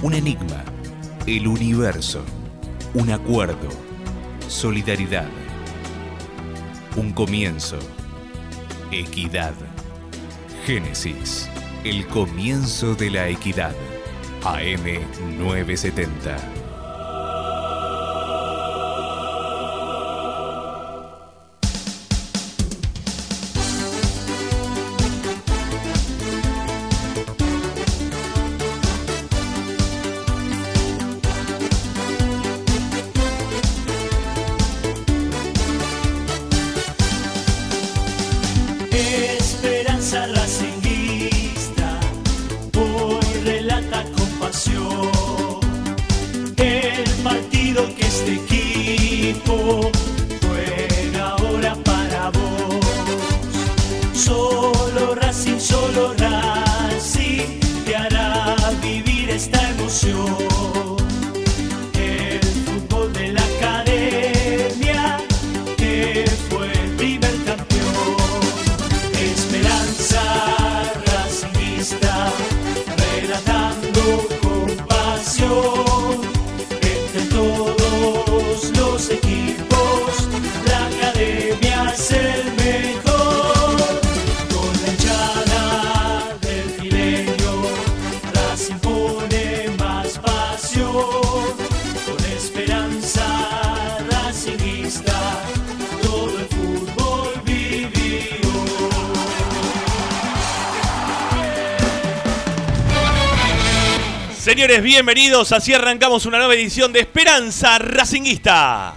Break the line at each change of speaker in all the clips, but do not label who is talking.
Un enigma. El universo. Un acuerdo. Solidaridad. Un comienzo. Equidad. Génesis. El comienzo de la equidad. AM 970.
Señores, bienvenidos. Así arrancamos una nueva edición de Esperanza Racinguista.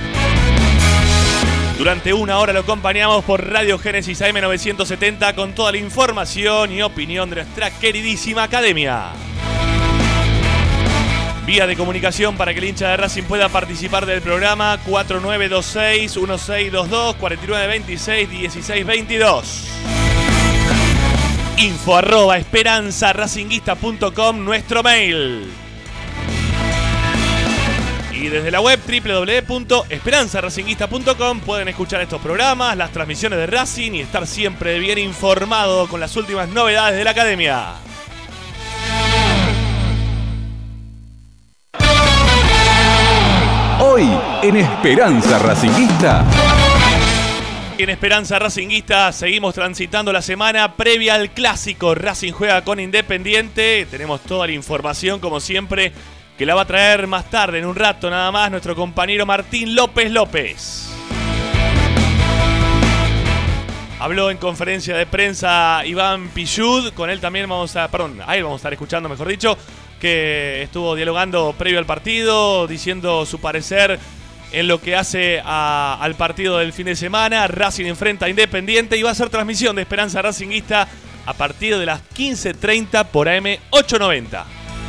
Durante una hora lo acompañamos por Radio Génesis AM 970 con toda la información y opinión de nuestra queridísima academia. Vía de comunicación para que el hincha de Racing pueda participar del programa 4926-1622, 4926-1622. info@esperanzaracinguista.com, nuestro mail. Y desde la web www.esperanzaracinguista.com pueden escuchar estos programas, las transmisiones de Racing y estar siempre bien informado con las últimas novedades de la academia.
Hoy en Esperanza Racinguista.
En Esperanza Racinguista seguimos transitando la semana previa al clásico. Racing juega con Independiente. Tenemos toda la información, como siempre, que la va a traer más tarde, en un rato nada más, nuestro compañero Martín López López. Habló en conferencia de prensa Iván Pichud. Con él también vamos a estar escuchando, mejor dicho, que estuvo dialogando previo al partido, diciendo su parecer en lo que hace al partido del fin de semana. Racing enfrenta a Independiente y va a ser transmisión de Esperanza Racinguista a partir de las 15:30 por AM 890.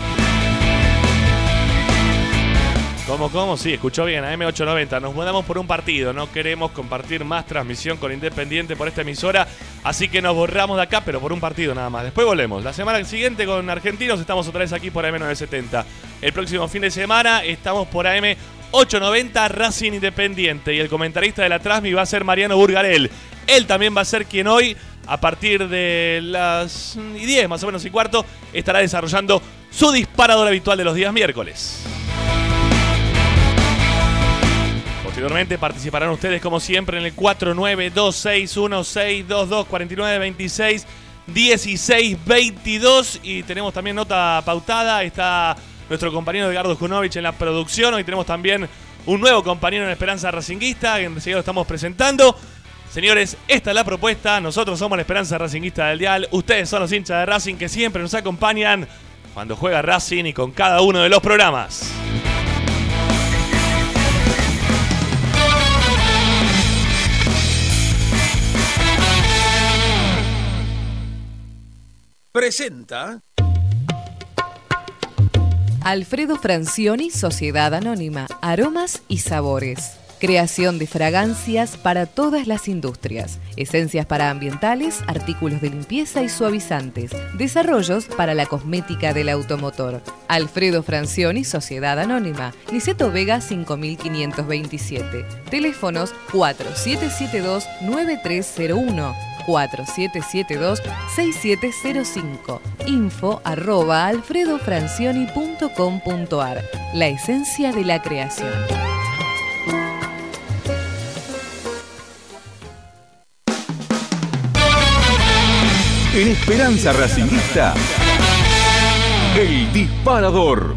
¿Cómo? Sí, escuchó bien, AM 890. Nos mudamos por un partido, no queremos compartir más transmisión con Independiente por esta emisora, así que nos borramos de acá, pero por un partido nada más. Después volvemos. La semana siguiente con Argentinos estamos otra vez aquí por AM 970. El próximo fin de semana estamos por AM 890 Racing Independiente y el comentarista de la transmi va a ser Mariano Burgarel. Él también va a ser quien hoy, a partir de las 10 más o menos y cuarto, estará desarrollando su disparador habitual de los días miércoles. Posteriormente participarán ustedes como siempre en el 49261622, 49261622 y tenemos también nota pautada. Está nuestro compañero Edgardo Junovich en la producción. Hoy tenemos también un nuevo compañero en Esperanza Racinguista, que enseguida lo estamos presentando. Señores, esta es la propuesta. Nosotros somos la Esperanza Racinguista del Dial. Ustedes son los hinchas de Racing que siempre nos acompañan cuando juega Racing y con cada uno de los programas.
Presenta
Alfredo Francioni, Sociedad Anónima, Aromas y Sabores. Creación de fragancias para todas las industrias. Esencias para ambientales, artículos de limpieza y suavizantes. Desarrollos para la cosmética del automotor. Alfredo Francioni, Sociedad Anónima. Niceto Vega 5527. Teléfonos 4772-9301 4772-6705. info@alfredofrancioni.com.ar. La esencia de la creación.
En Esperanza Racinguista, El Disparador.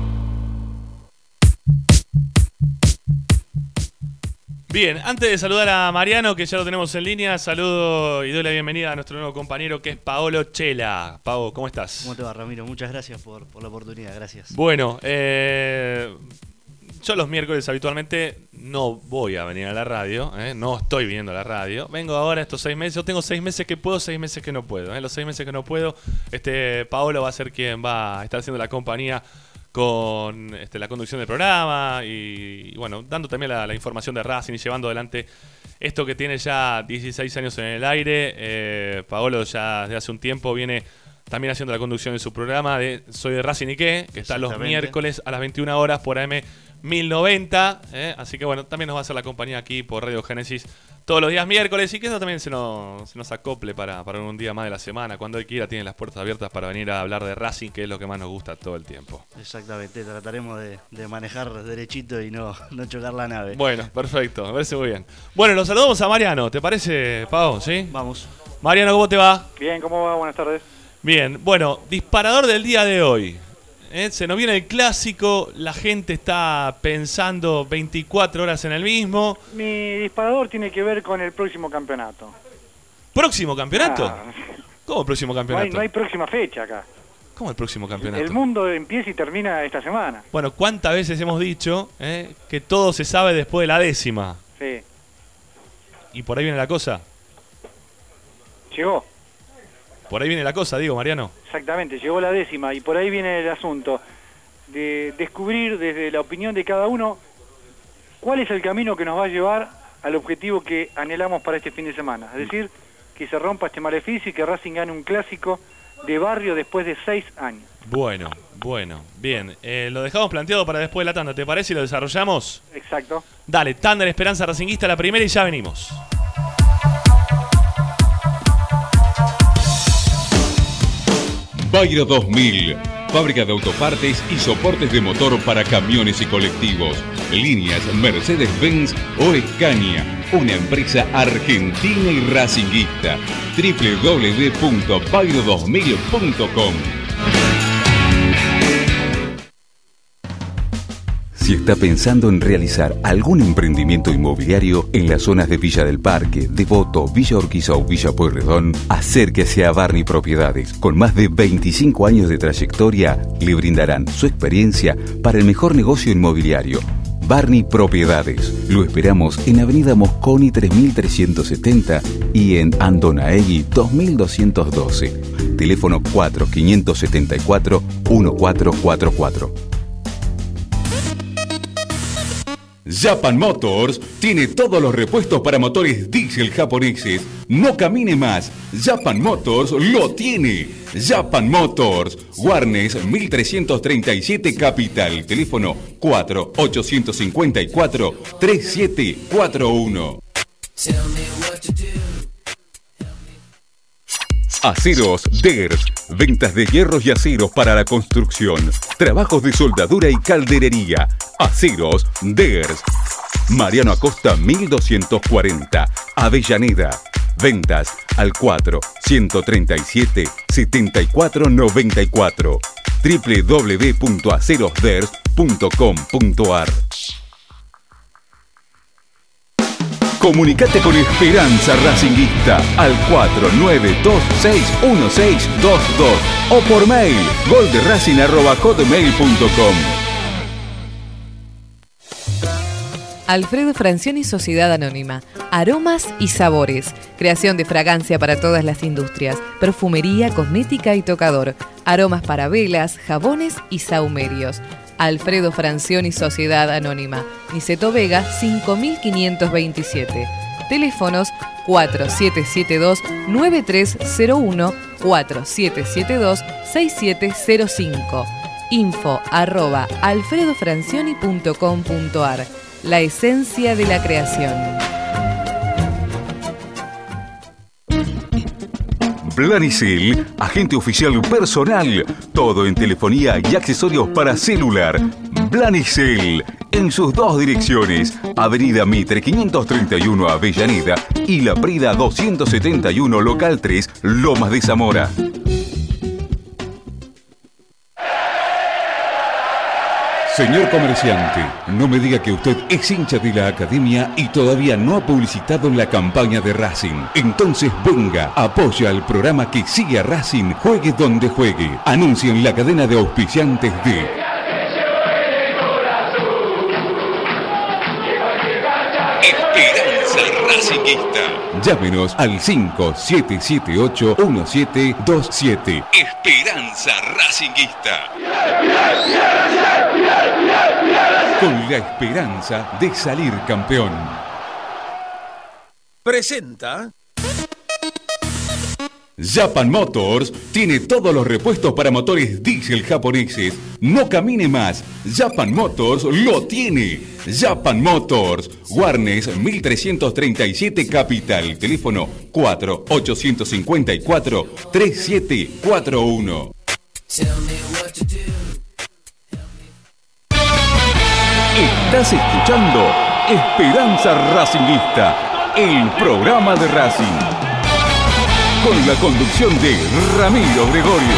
Bien, antes de saludar a Mariano, que ya lo tenemos en línea, saludo y doy la bienvenida a nuestro nuevo compañero, que es Paolo Chela. Pau, ¿cómo estás?
¿Cómo te va, Ramiro? Muchas gracias por la oportunidad, gracias.
Bueno, yo los miércoles habitualmente no voy a venir a la radio, no estoy viniendo a la radio. Vengo ahora estos 6 meses, yo tengo 6 meses que puedo, 6 meses que no puedo. Los 6 meses que no puedo, Paolo va a ser quien va a estar haciendo la compañía con la conducción del programa y bueno, dando también la información de Racing y llevando adelante esto que tiene ya 16 años en el aire. Paolo ya desde hace un tiempo viene también haciendo la conducción de su programa de Soy de Racing y qué, que está los miércoles a las 21 horas por AM 1090, así que bueno, también nos va a hacer la compañía aquí por Radio Génesis todos los días miércoles y que eso también se nos acople para un día más de la semana. Cuando hay que ir, tienen las puertas abiertas para venir a hablar de Racing, que es lo que más nos gusta todo el tiempo.
Exactamente, trataremos de manejar derechito y no chocar la nave.
Bueno, perfecto, me parece muy bien. Bueno, los saludamos a Mariano, ¿te parece, Pau? ¿Sí?
Vamos.
Mariano, ¿cómo te va?
Bien, ¿cómo va? Buenas tardes.
Bien, bueno, disparador del día de hoy. Se nos viene el clásico, la gente está pensando 24 horas en el mismo.
Mi disparador tiene que ver con el próximo campeonato.
¿Próximo campeonato?
Ah,
¿Cómo el próximo campeonato?
no hay próxima fecha acá.
¿Cómo el próximo campeonato?
El mundo empieza y termina esta semana.
Bueno, ¿cuántas veces hemos dicho que todo se sabe después de la 10ª?
Sí.
¿Y por ahí viene la cosa?
Llegó.
Por ahí viene la cosa, digo, Mariano.
Exactamente, llegó la 10ª y por ahí viene el asunto de descubrir desde la opinión de cada uno cuál es el camino que nos va a llevar al objetivo que anhelamos para este fin de semana. Es decir, que se rompa este maleficio y que Racing gane un clásico de barrio después de 6 años.
Bueno, bien. Lo dejamos planteado para después de la tanda, ¿te parece? Y lo desarrollamos.
Exacto.
Dale, tanda en Esperanza Racinguista, la primera y ya venimos.
Bayro 2000, fábrica de autopartes y soportes de motor para camiones y colectivos. Líneas Mercedes-Benz o Scania, una empresa argentina y racinguista. www.bayro2000.com. Si está pensando en realizar algún emprendimiento inmobiliario en las zonas de Villa del Parque, Devoto, Villa Urquiza o Villa Pueyrredón, acérquese a Barney Propiedades. Con más de 25 años de trayectoria, le brindarán su experiencia para el mejor negocio inmobiliario. Barney Propiedades. Lo esperamos en Avenida Mosconi 3370 y en Andonaegui 2212. Teléfono 4574-1444. Japan Motors tiene todos los repuestos para motores diésel japoneses. No camine más. Japan Motors lo tiene. Japan Motors, Warnes 1337 Capital. Teléfono 4854-3741. Aceros Ders, ventas de hierros y aceros para la construcción, trabajos de soldadura y calderería. Aceros Ders, Mariano Acosta 1240, Avellaneda. Ventas al 4-137-7494, www.acerosders.com.ar. Comunicate con Esperanza Racinguista al 49261622 o por mail golderacing@hotmail.com.
Alfredo Francioni Sociedad Anónima. Aromas y sabores. Creación de fragancia para todas las industrias. Perfumería, cosmética y tocador. Aromas para velas, jabones y sahumerios. Alfredo Francioni Sociedad Anónima. Niceto Vega 5527. Teléfonos 4772-9301, 4772-6705. info@alfredofrancioni.com.ar. La esencia de la creación.
Blanicel, agente oficial personal. Todo en telefonía y accesorios para celular. Blanicel, en sus dos direcciones. Avenida Mitre 531 Avellaneda y La Prida 271 Local 3, Lomas de Zamora. Señor comerciante, no me diga que usted es hincha de la academia y todavía no ha publicitado la campaña de Racing. Entonces venga, apoya al programa que sigue a Racing, juegue donde juegue. Anuncia en la cadena de auspiciantes de Esperanza Racingista. Llámenos al 5778-1727. Esperanza Racingista. Con la esperanza de salir campeón.
Presenta.
Japan Motors tiene todos los repuestos para motores diésel japoneses. No camine más. Japan Motors lo tiene. Japan Motors. Warnes 1337 Capital. Teléfono 4854-3741. Estás escuchando Esperanza Racingista, el programa de Racing. Con la conducción de Ramiro Gregorio.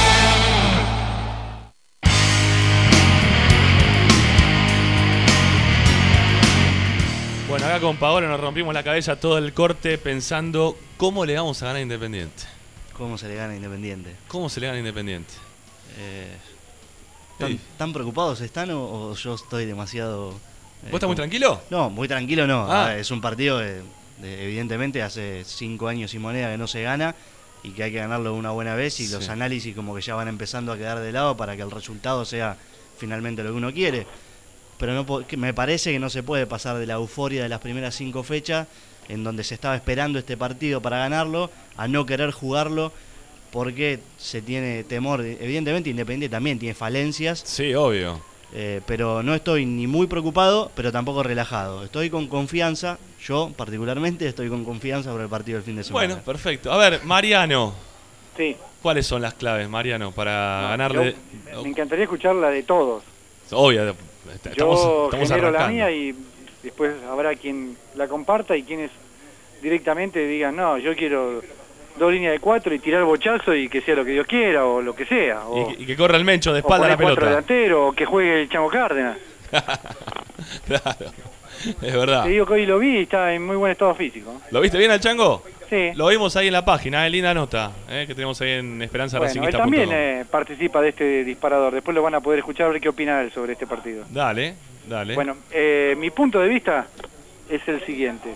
Bueno, acá con Paolo nos rompimos la cabeza todo el corte pensando cómo le vamos a ganar a Independiente.
¿Cómo se le gana a Independiente?
¿Cómo se le gana a Independiente?
¿Tan preocupados están o yo estoy demasiado...
¿Vos estás muy tranquilo?
No, muy tranquilo no.
Ah.
Es un partido evidentemente hace 5 años y moneda que no se gana y que hay que ganarlo una buena vez y los análisis como que ya van empezando a quedar de lado para que el resultado sea finalmente lo que uno quiere. Pero no, me parece que no se puede pasar de la euforia de las primeras 5 fechas en donde se estaba esperando este partido para ganarlo a no querer jugarlo porque se tiene temor. Evidentemente Independiente también tiene falencias.
Sí, obvio.
Pero no estoy ni muy preocupado, pero tampoco relajado. Estoy con confianza, yo particularmente estoy con confianza por el partido del fin de semana.
Bueno, perfecto. A ver, Mariano.
Sí.
¿Cuáles son las claves, Mariano, para ganarle?
Me encantaría escuchar la de todos.
Obvio.
Yo genero
arrancando.
la mía y después habrá quien la comparta y quienes directamente digan, no, yo quiero 2 líneas de 4 y tirar bochazo y que sea lo que Dios quiera o lo que sea. O,
y que corra el Mencho de espalda a la pelota.
4 delanteros o que juegue el Chango Cárdenas.
Claro, es verdad.
Te digo que hoy lo vi y está en muy buen estado físico.
¿Lo viste bien al Chango?
Sí.
Lo vimos ahí en la página, linda nota que tenemos ahí en
Bueno, él también participa de este disparador. Después lo van a poder escuchar a ver qué opina él sobre este partido.
Dale.
Bueno, mi punto de vista es el siguiente.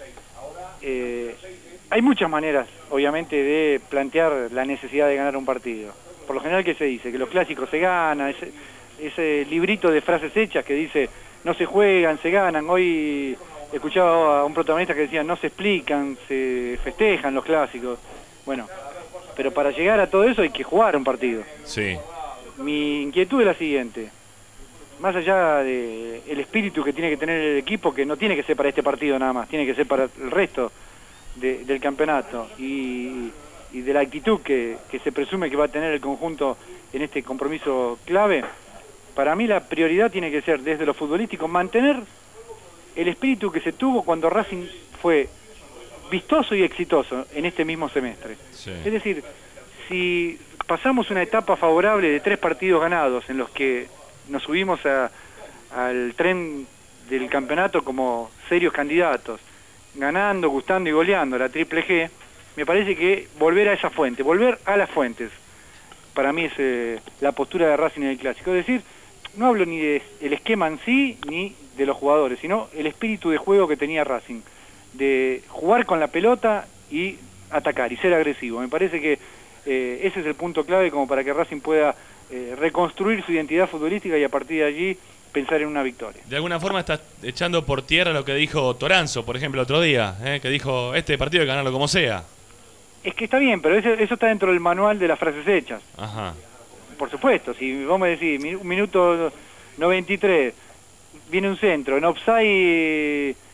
Hay muchas maneras, obviamente, de plantear la necesidad de ganar un partido. Por lo general, ¿qué se dice? Que los clásicos se ganan, ese librito de frases hechas que dice no se juegan, se ganan. Hoy escuchaba a un protagonista que decía no se explican, se festejan los clásicos. Bueno, pero para llegar a todo eso hay que jugar un partido.
Sí.
Mi inquietud es la siguiente. Más allá del espíritu que tiene que tener el equipo, que no tiene que ser para este partido nada más, tiene que ser para el resto del campeonato y de la actitud que se presume que va a tener el conjunto en este compromiso clave, para mí la prioridad tiene que ser desde lo futbolístico mantener el espíritu que se tuvo cuando Racing fue vistoso y exitoso en este mismo semestre.
Sí.
Es decir, si pasamos una etapa favorable de 3 partidos ganados en los que nos subimos al tren del campeonato como serios candidatos, ganando, gustando y goleando la Triple G, me parece que volver a esa fuente, volver a las fuentes, para mí es la postura de Racing en el Clásico. Es decir, no hablo ni del esquema en sí, ni de los jugadores, sino el espíritu de juego que tenía Racing, de jugar con la pelota y atacar y ser agresivo. Me parece que ese es el punto clave como para que Racing pueda reconstruir su identidad futbolística y a partir de allí pensar en una victoria.
De alguna forma estás echando por tierra lo que dijo Toranzo, por ejemplo, otro día, que dijo, este partido hay que ganarlo como sea.
Es que está bien, pero eso está dentro del manual de las frases hechas.
Ajá.
Por supuesto, si vos me decís, minuto 93, viene un centro, en offside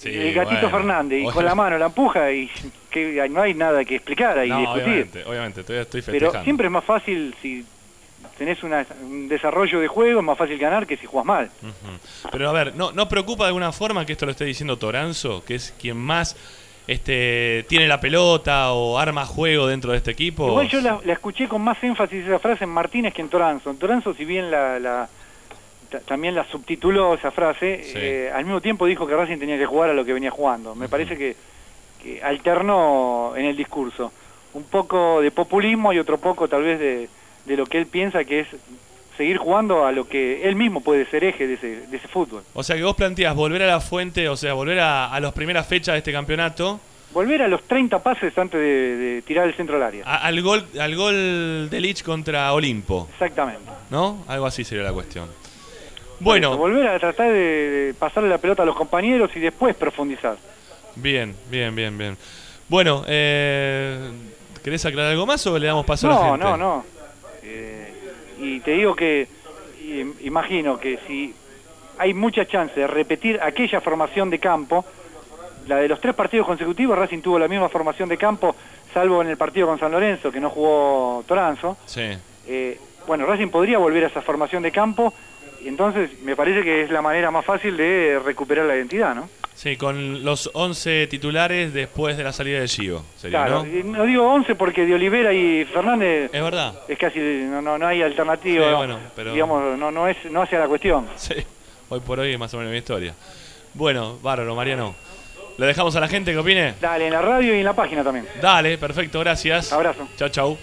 Sí,
el gatito
bueno.
Fernández, y con la mano la empuja y que no hay nada que explicar ahí,
No,
discutir.
obviamente, todavía estoy festejando.
Pero siempre es más fácil si tenés un desarrollo de juego, es más fácil ganar que si jugás mal.
Pero a ver, ¿no preocupa de alguna forma que esto lo esté diciendo Toranzo, que es quien más tiene la pelota o arma juego dentro de este equipo?
Igual yo la escuché con más énfasis esa frase en Martínez que en Toranzo. En Toranzo, si bien también la subtituló esa frase,
Sí.
al mismo tiempo dijo que Racing tenía que jugar a lo que venía jugando. Me parece que alternó en el discurso. Un poco de populismo y otro poco tal vez de lo que él piensa que es seguir jugando a lo que él mismo puede ser eje de ese fútbol.
O sea que vos planteás volver a la fuente, o sea, volver a las primeras fechas de este campeonato.
Volver a los 30 pases antes de tirar el centro al área.
Al gol de Lich contra Olimpo,
Exactamente.
¿no? Algo así sería la cuestión. Bueno,
Volver a tratar de pasarle la pelota a los compañeros y después profundizar.
bien. Bueno, ¿querés aclarar algo más o le damos paso a la gente?
No. Y te digo que imagino que si hay mucha chance de repetir aquella formación de campo, la de los 3 partidos consecutivos, Racing tuvo la misma formación de campo, salvo en el partido con San Lorenzo, que no jugó Toranzo.
Sí.
Bueno, Racing podría volver a esa formación de campo, y entonces me parece que es la manera más fácil de recuperar la identidad, ¿no?
Sí, con los 11 titulares después de la salida de Gio, sería,
Claro,
¿no?
y no digo 11 porque de Olivera y Fernández
Es verdad.
es casi, no hay alternativa,
Sí,
¿no?
bueno, pero-
digamos, no hace la cuestión.
Sí, hoy por hoy es más o menos mi historia. Bueno, bárbaro, Mariano. ¿Le dejamos a la gente que opine?
Dale, en la radio y en la página también.
Dale, perfecto, gracias.
Abrazo.
Chau.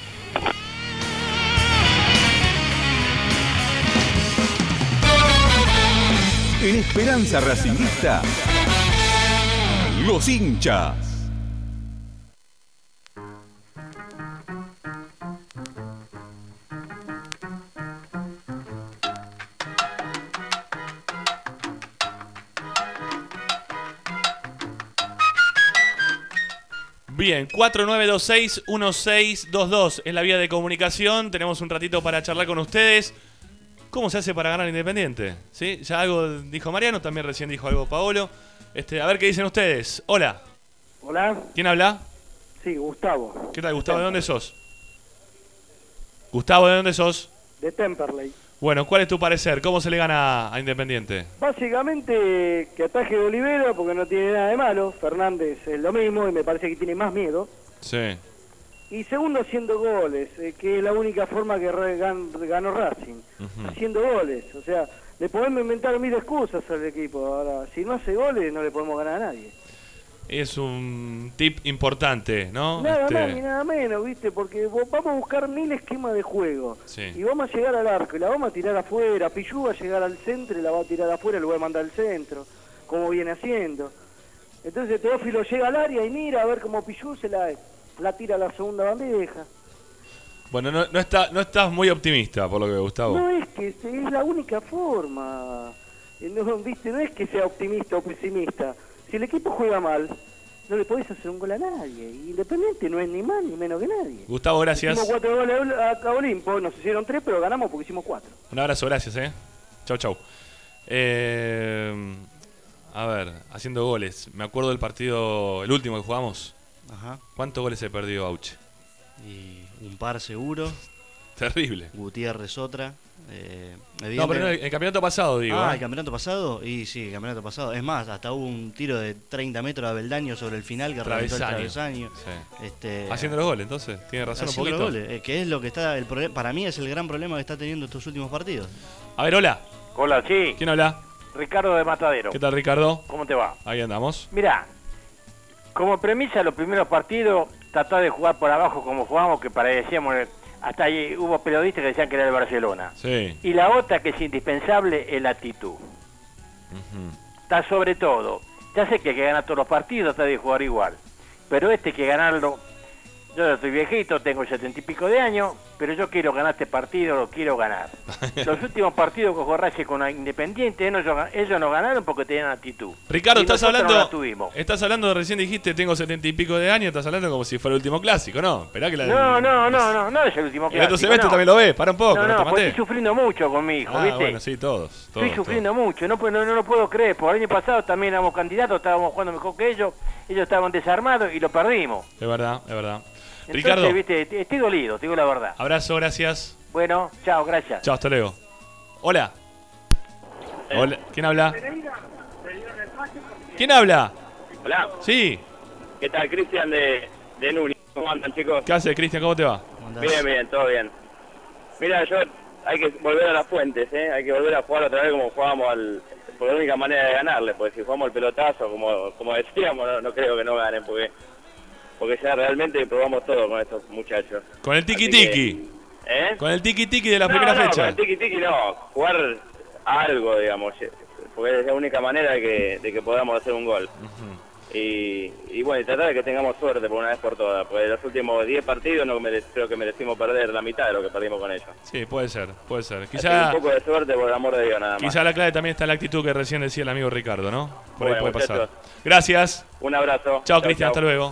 En Esperanza Racingista, los hinchas.
Bien, 4926-1622 es la vía de comunicación. Tenemos un ratito para charlar con ustedes. ¿Cómo se hace para ganar Independiente? ¿Sí? Ya algo dijo Mariano, también recién dijo algo Paolo. A ver qué dicen ustedes. Hola,
Hola,
¿quién habla?
sí, Gustavo,
¿Qué tal, Gustavo? ¿De dónde sos? Gustavo, ¿de dónde sos?
de Temperley.
Bueno, ¿cuál es tu parecer? ¿Cómo se le gana a Independiente?
Básicamente que ataje de Olivera porque no tiene nada de malo, Fernández es lo mismo y me parece que tiene más miedo.
Sí.
Y segundo, haciendo goles, que es la única forma que ganó Racing, haciendo goles. O sea, le podemos inventar mil excusas al equipo. Ahora, si no hace goles, no le podemos ganar a nadie.
Es un tip importante, ¿no?
Nada más ni nada menos, ¿viste? Porque vamos a buscar mil esquemas de juego.
Sí.
Y vamos a llegar al arco y la vamos a tirar afuera. Pichu va a llegar al centro y la va a tirar afuera y lo va a mandar al centro, como viene haciendo. Entonces Teófilo llega al área y mira a ver cómo Pichu se la tira a la segunda bandeja.
Bueno, no estás muy optimista, por lo que veo, Gustavo.
No es que es la única forma. No, ¿viste? No es que sea optimista o pesimista. Si el equipo juega mal, no le podés hacer un gol a nadie. Y Independiente no es ni más ni menos que nadie.
Gustavo, gracias.
Hicimos 4 goles a Olimpo, nos hicieron 3, pero ganamos porque hicimos 4.
Un abrazo, gracias, Chau. A ver, haciendo goles. Me acuerdo del partido, el último que jugamos.
Ajá.
¿Cuántos goles se perdió Auche?
Y un par seguro.
Terrible.
Gutiérrez otra.
No, pero no, el campeonato pasado, digo.
¿El campeonato pasado? Y sí, el campeonato pasado. Es más, hasta hubo un tiro de 30 metros de Beldaño sobre el final que reventó el travesaño.
Sí.
Este,
Haciendo los goles, entonces. Tiene razón un
haciendo
poquito.
los goles, que es lo que está el problema. Para mí es el gran problema que está teniendo estos últimos partidos.
A ver, hola.
Hola, sí.
¿Quién habla?
Ricardo de Matadero.
¿Qué tal, Ricardo?
¿Cómo te va?
Ahí andamos.
Mirá, como premisa los primeros partidos, tratar de jugar por abajo como jugamos, que parecíamos, hasta ahí hubo periodistas que decían que era el Barcelona.
Sí.
Y la otra que es indispensable es la actitud. Está sobre todo, ya sé que hay que ganar todos los partidos, tratar de jugar igual, pero hay que ganarlo. Yo ya estoy viejito, tengo 70 y pico de años, pero yo quiero ganar este partido, lo quiero ganar. Los últimos partidos que jugó Racing con Independiente, ellos no ganaron porque tenían actitud.
Ricardo,
Y
estás
nosotros
hablando,
no la tuvimos.
estás hablando, recién dijiste, tengo 70 y pico de años, estás hablando como si fuera el último clásico, ¿no? Esperá que la
No es el último
El
clásico.
otro semestre
no.
también lo ves, para un poco, no, te
porque
maté.
estoy sufriendo mucho con mi hijo, ¿viste?
Bueno, sí, todos.
Estoy sufriendo mucho, no lo puedo creer. Por el año pasado también éramos candidatos, estábamos jugando mejor que ellos estaban desarmados y lo perdimos.
Es verdad, es verdad.
Entonces,
Ricardo,
viste, estoy dolido, te digo la verdad.
abrazo, gracias.
Bueno, chao, gracias.
Chao, hasta luego. Hola. Hola, ¿quién habla? ¿Quién habla?
Hola,
Sí.
¿qué tal? Cristian de Nuri. ¿Cómo andan, chicos?
¿Qué haces, Cristian? ¿Cómo te va?
Bien, todo bien. Mira, hay que volver a las fuentes, ¿eh? Hay que volver a jugar otra vez como jugábamos por la única manera de ganarle, porque si jugamos el pelotazo, como decíamos, no creo que no ganen, porque ya realmente probamos todo con estos muchachos.
Con el
Así
tiki-tiki.
¿Eh?
Con el tiki-tiki de la primera
Con
fecha.
el tiki-tiki no, jugar algo, digamos, porque es la única manera de que podamos hacer un gol. Y bueno, y tratar de que tengamos suerte por una vez por todas, porque los últimos 10 partidos creo que merecimos perder la mitad de lo que perdimos con ellos.
Sí, puede ser, puede ser.
Así
Quizá,
que un poco de suerte, por el amor de Dios, nada más.
quizá la clave también está en la actitud que recién decía el amigo Ricardo, ¿no? Por ahí
Bueno,
puede pasar.
muchachos.
Gracias.
Un abrazo.
Chao, Cristian, hasta luego.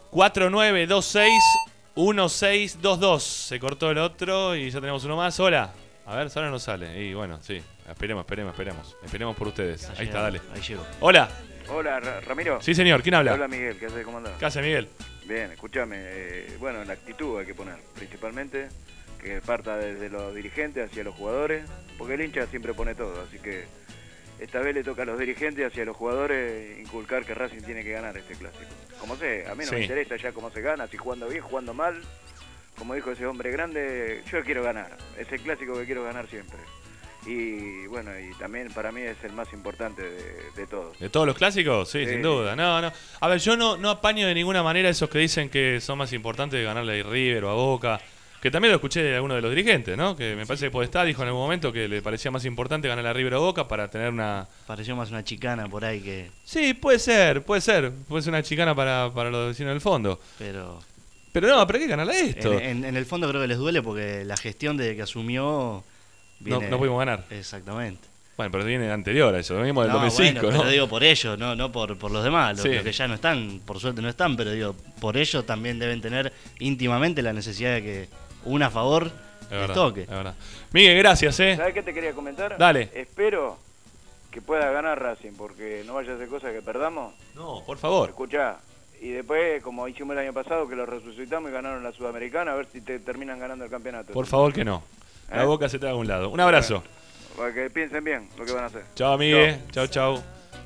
4926-1622. Se cortó el otro y ya tenemos uno más. Hola. A ver, ahora no sale. Y bueno, sí. Esperemos. Esperemos por ustedes. Ahí está, dale.
Ahí llegó.
Hola.
Hola, Ramiro.
Sí, señor. ¿Quién habla?
Hola, Miguel. ¿Qué haces? ¿Cómo andás?
¿Qué hace, Miguel?
Bien, escúchame. Bueno, la actitud hay que poner, principalmente, que parta desde los dirigentes hacia los jugadores, porque el hincha siempre pone todo, así que esta vez le toca a los dirigentes hacia los jugadores inculcar que Racing tiene que ganar este clásico. Como sé, a mí no
Sí.
me interesa ya cómo se gana, si jugando bien, jugando mal. Como dijo ese hombre grande, yo quiero ganar. Es el clásico que quiero ganar siempre. Y bueno, y también para mí es el más importante de todos.
¿De todos los clásicos? Sí,
Sí.
sin duda. No. A ver, yo no apaño de ninguna manera esos que dicen que son más importantes de ganarle a River o a Boca. Que también lo escuché de alguno de los dirigentes, ¿no? Que me parece que Podestá dijo en algún momento que le parecía más importante ganar a River o Boca para tener una...
Pareció más una chicana por ahí que...
Sí, puede ser. Puede ser una chicana para los vecinos del fondo.
Pero
Pero hay que ganarle a esto.
en el fondo creo que les duele porque la gestión desde que asumió... viene-
No pudimos ganar.
Exactamente.
Bueno, pero viene anterior a eso. Venimos del
No,
2005,
bueno,
¿no?
pero digo por ellos, no por los demás,
Sí.
los que ya no están, por suerte no están, pero digo, por ellos también deben tener íntimamente la necesidad de que a favor
Es
les
verdad,
toque.
es verdad. Miguel, gracias,
¿Sabes qué te quería comentar?
Dale.
Espero que pueda ganar Racing, porque no vaya a ser cosa que perdamos.
No, por favor.
Escuchá, y después, como hicimos el año pasado, que lo resucitamos y ganaron la Sudamericana, a ver si te terminan ganando el campeonato.
Por favor que no. La Boca se te da a un lado. Un abrazo.
Para que piensen bien lo que van a hacer.
Chao, Miguel. Chao.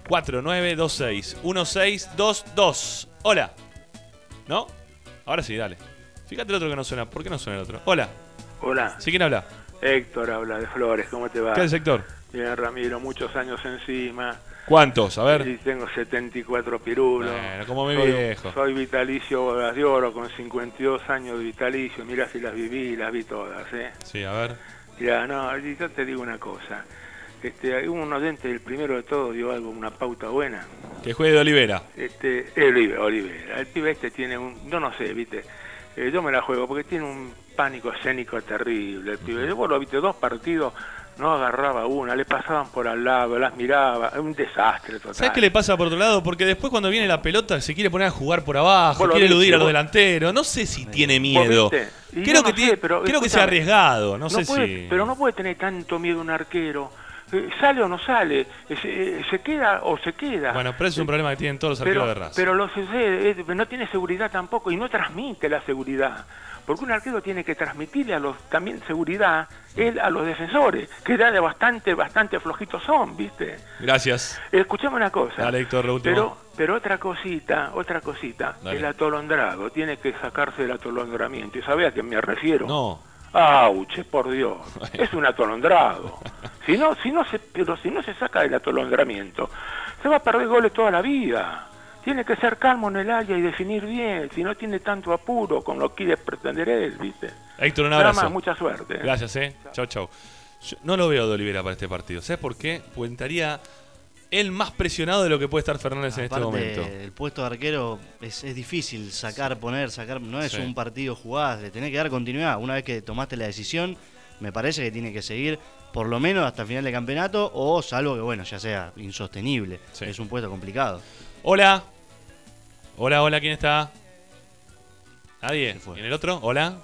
4926-1622. Hola. ¿No? Ahora sí, dale. Fíjate el otro que no suena. ¿Por qué no suena el otro? Hola.
Hola,
¿Sí quién habla?
Héctor habla de Flores, ¿cómo te va?
¿Qué es el sector?
Bien, Ramiro, muchos años encima.
¿Cuántos? A ver.
Y tengo 74 pirulos.
Bueno, como mi
Soy-
viejo.
Soy vitalicio bodas de oro con 52 años de vitalicio. Mira si las vi todas, ¿eh?
Sí, a ver.
Mira, no, y yo te digo una cosa. Un oyente, el primero de todo, dio algo, una pauta buena.
Que juegue de Olivera.
Olivera. El pibe tiene yo no sé, viste. Yo me la juego porque tiene un pánico escénico terrible. El pibe, vos lo viste, 2 partidos, no agarraba una, le pasaban por al lado, las miraba, es un desastre total.
¿Sabes qué le pasa por otro lado? Porque después cuando viene la pelota se quiere poner a jugar por abajo,
Vos lo
quiere
viste,
eludir a los
vos-
delanteros. No sé si tiene miedo.
viste? Y
Creo
yo
que
no sé, pero
creo que
escúchame,
sea arriesgado. No sé
puede,
si.
Pero no puede tener tanto miedo un arquero. ¿Sale o no sale? ¿Se queda o se queda?
Bueno, pero es un problema que tienen todos los arqueros de raza.
Pero lo sucede, no tiene seguridad tampoco y no transmite la seguridad. Porque un arquero tiene que transmitirle también seguridad él a los defensores, que ya de bastante flojitos son, ¿viste?
Gracias.
Escuchame una cosa.
Dale, Héctor, lo último.
Pero otra cosita,
Dale.
el atolondrado, tiene que sacarse el atolondramiento. ¿Y sabés a qué me refiero?
No.
¡Auch! Por Dios, es un atolondrado. Si no se saca el atolondramiento, se va a perder goles toda la vida. Tiene que ser calmo en el área y definir bien, si no tiene tanto apuro con lo que quiere pretender él, ¿viste?
Héctor, un
Nada
abrazo.
más, mucha suerte.
Gracias, Chau. Yo no lo veo de Olivera para este partido. ¿Sabes por qué? Pues estaría el más presionado de lo que puede estar Fernández en este momento.
El puesto de arquero es difícil sacar, no es un partido jugado, le tenés que dar continuidad. Una vez que tomaste la decisión, me parece que tiene que seguir por lo menos hasta el final del campeonato, o salvo que, bueno, ya sea insostenible. Sí. Es un puesto complicado.
Hola, ¿quién está? Nadie. ¿Y en el otro? Hola,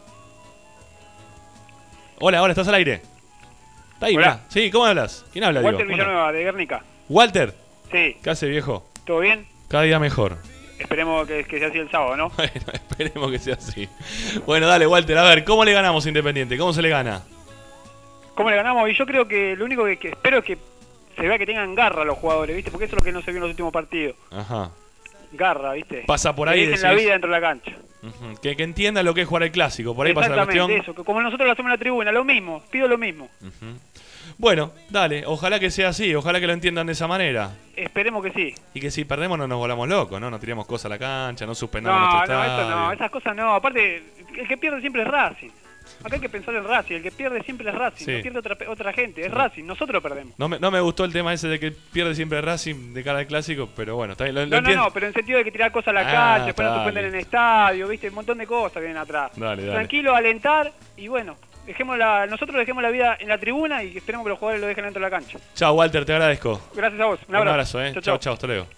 ¿estás al aire? ¿Está ahí?
Hola.
Sí, ¿cómo hablas? ¿Quién habla?
Walter Villanueva, de Guernica.
¿Walter?
Sí.
¿Qué hace, viejo?
¿Todo bien?
Cada día mejor.
Esperemos que sea así el sábado, ¿no?
Bueno, esperemos que sea así. Bueno, dale, Walter, a ver, ¿cómo le ganamos a Independiente? ¿Cómo se le gana?
¿Cómo le ganamos? Y yo creo que lo único que espero es que se vea que tengan garra los jugadores, ¿viste? Porque eso es lo que no se vio en los últimos partidos.
Ajá.
Garra, ¿viste?
Pasa por ahí.
Que dejen la vida dentro de la cancha.
Que entiendan lo que es jugar el clásico. Por ahí pasa la cuestión.
Exactamente, eso. Como nosotros lo hacemos en la tribuna, lo mismo. Pido lo mismo.
Bueno, dale. Ojalá que sea así. Ojalá que lo entiendan de esa manera.
Esperemos que sí.
Y que si perdemos no nos volamos locos, ¿no? No tiremos cosas a la cancha, no suspendamos nuestro estadio.
No, esas cosas no. Aparte, el que pierde siempre es Racing. Acá hay que pensar en Racing, el que pierde siempre es Racing, no pierde otra gente, es Racing, nosotros perdemos.
No me gustó el tema ese de que pierde siempre Racing de cara al clásico, pero bueno, está bien.
No, pero en sentido de que tirar cosas a la cancha, después no suspenden en el estadio, viste, un montón de cosas vienen atrás. Dale. Tranquilo, alentar y bueno, nosotros dejemos la vida en la tribuna y esperemos que los jugadores lo dejen dentro de la cancha.
Chao, Walter, te agradezco.
Gracias a vos,
un abrazo. Chao, hasta luego.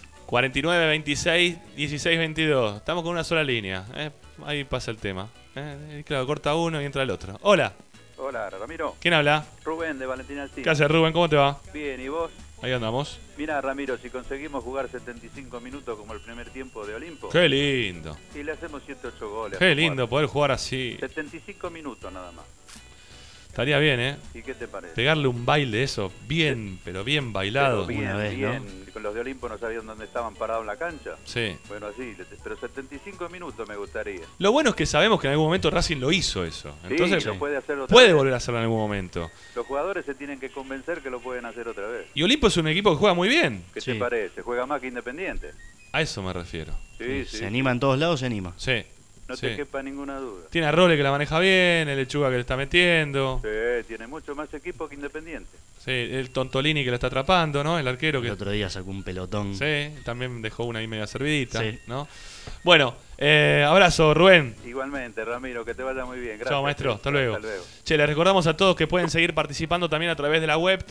49, 26, 16, 22. Estamos con una sola línea. Ahí pasa el tema. Claro, corta uno y entra el otro. Hola.
Hola, Ramiro.
¿Quién habla?
Rubén, de Valentín Alcina.
¿Qué haces, Rubén? ¿Cómo te va?
Bien, ¿y vos?
Ahí andamos.
Mira, Ramiro, si conseguimos jugar 75 minutos como el primer tiempo de Olimpo.
¡Qué lindo!
Y le hacemos 108 goles.
¡Qué lindo poder jugar así!
75 minutos nada más.
Estaría bien, ¿eh?
¿Y qué te parece?
Pegarle un baile eso, bien, pero bien bailado.
Pero bien,
una vez,
bien.
¿no?
Con los de Olimpo no sabían dónde estaban parados en la cancha.
Sí.
Bueno, así, pero 75 minutos me gustaría.
Lo bueno es que sabemos que en algún momento Racing lo hizo eso. Entonces
sí, lo puede hacer otra
puede
vez.
volver a hacerlo en algún momento.
Los jugadores se tienen que convencer que lo pueden hacer otra vez.
Y Olimpo es un equipo que juega muy bien.
¿Qué te parece? Juega más que Independiente.
A eso me refiero.
Sí.
Se anima en todos lados, se anima.
Sí.
No te quepa ninguna duda.
Tiene a Role que la maneja bien, el Lechuga que le está metiendo.
Sí, tiene mucho más equipo que Independiente.
Sí, el Tontolini que lo está atrapando, ¿no? El arquero que...
El otro día sacó un pelotón.
Sí, también dejó una ahí media servidita,
sí.
¿no? Bueno, abrazo, Rubén.
Igualmente, Ramiro, que te vaya muy bien. Gracias.
Chao, maestro. Hasta luego. Che, les recordamos a todos que pueden seguir participando también a través de la web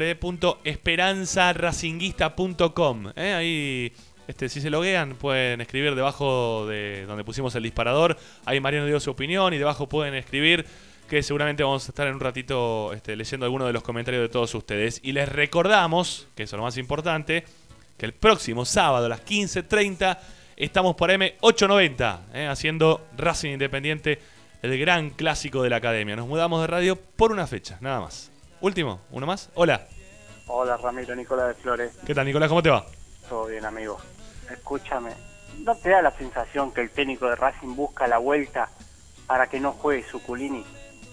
www.esperanzaracinguista.com. Ahí... si se loguean pueden escribir debajo de donde pusimos el disparador. Ahí Mariano dio su opinión y debajo pueden escribir, que seguramente vamos a estar en un ratito leyendo algunos de los comentarios de todos ustedes. Y les recordamos, que eso es lo más importante, que el próximo sábado a las 15:30 estamos por M890 haciendo Racing Independiente, el gran clásico de la academia. Nos mudamos de radio por una fecha, nada más. Último, uno más. Hola.
Hola, Ramiro, Nicolás de Flores.
¿Qué tal, Nicolás? ¿Cómo te va?
Todo bien, amigo. Escúchame, ¿no te da la sensación que el técnico de Racing busca la vuelta para que no juegue Suculini?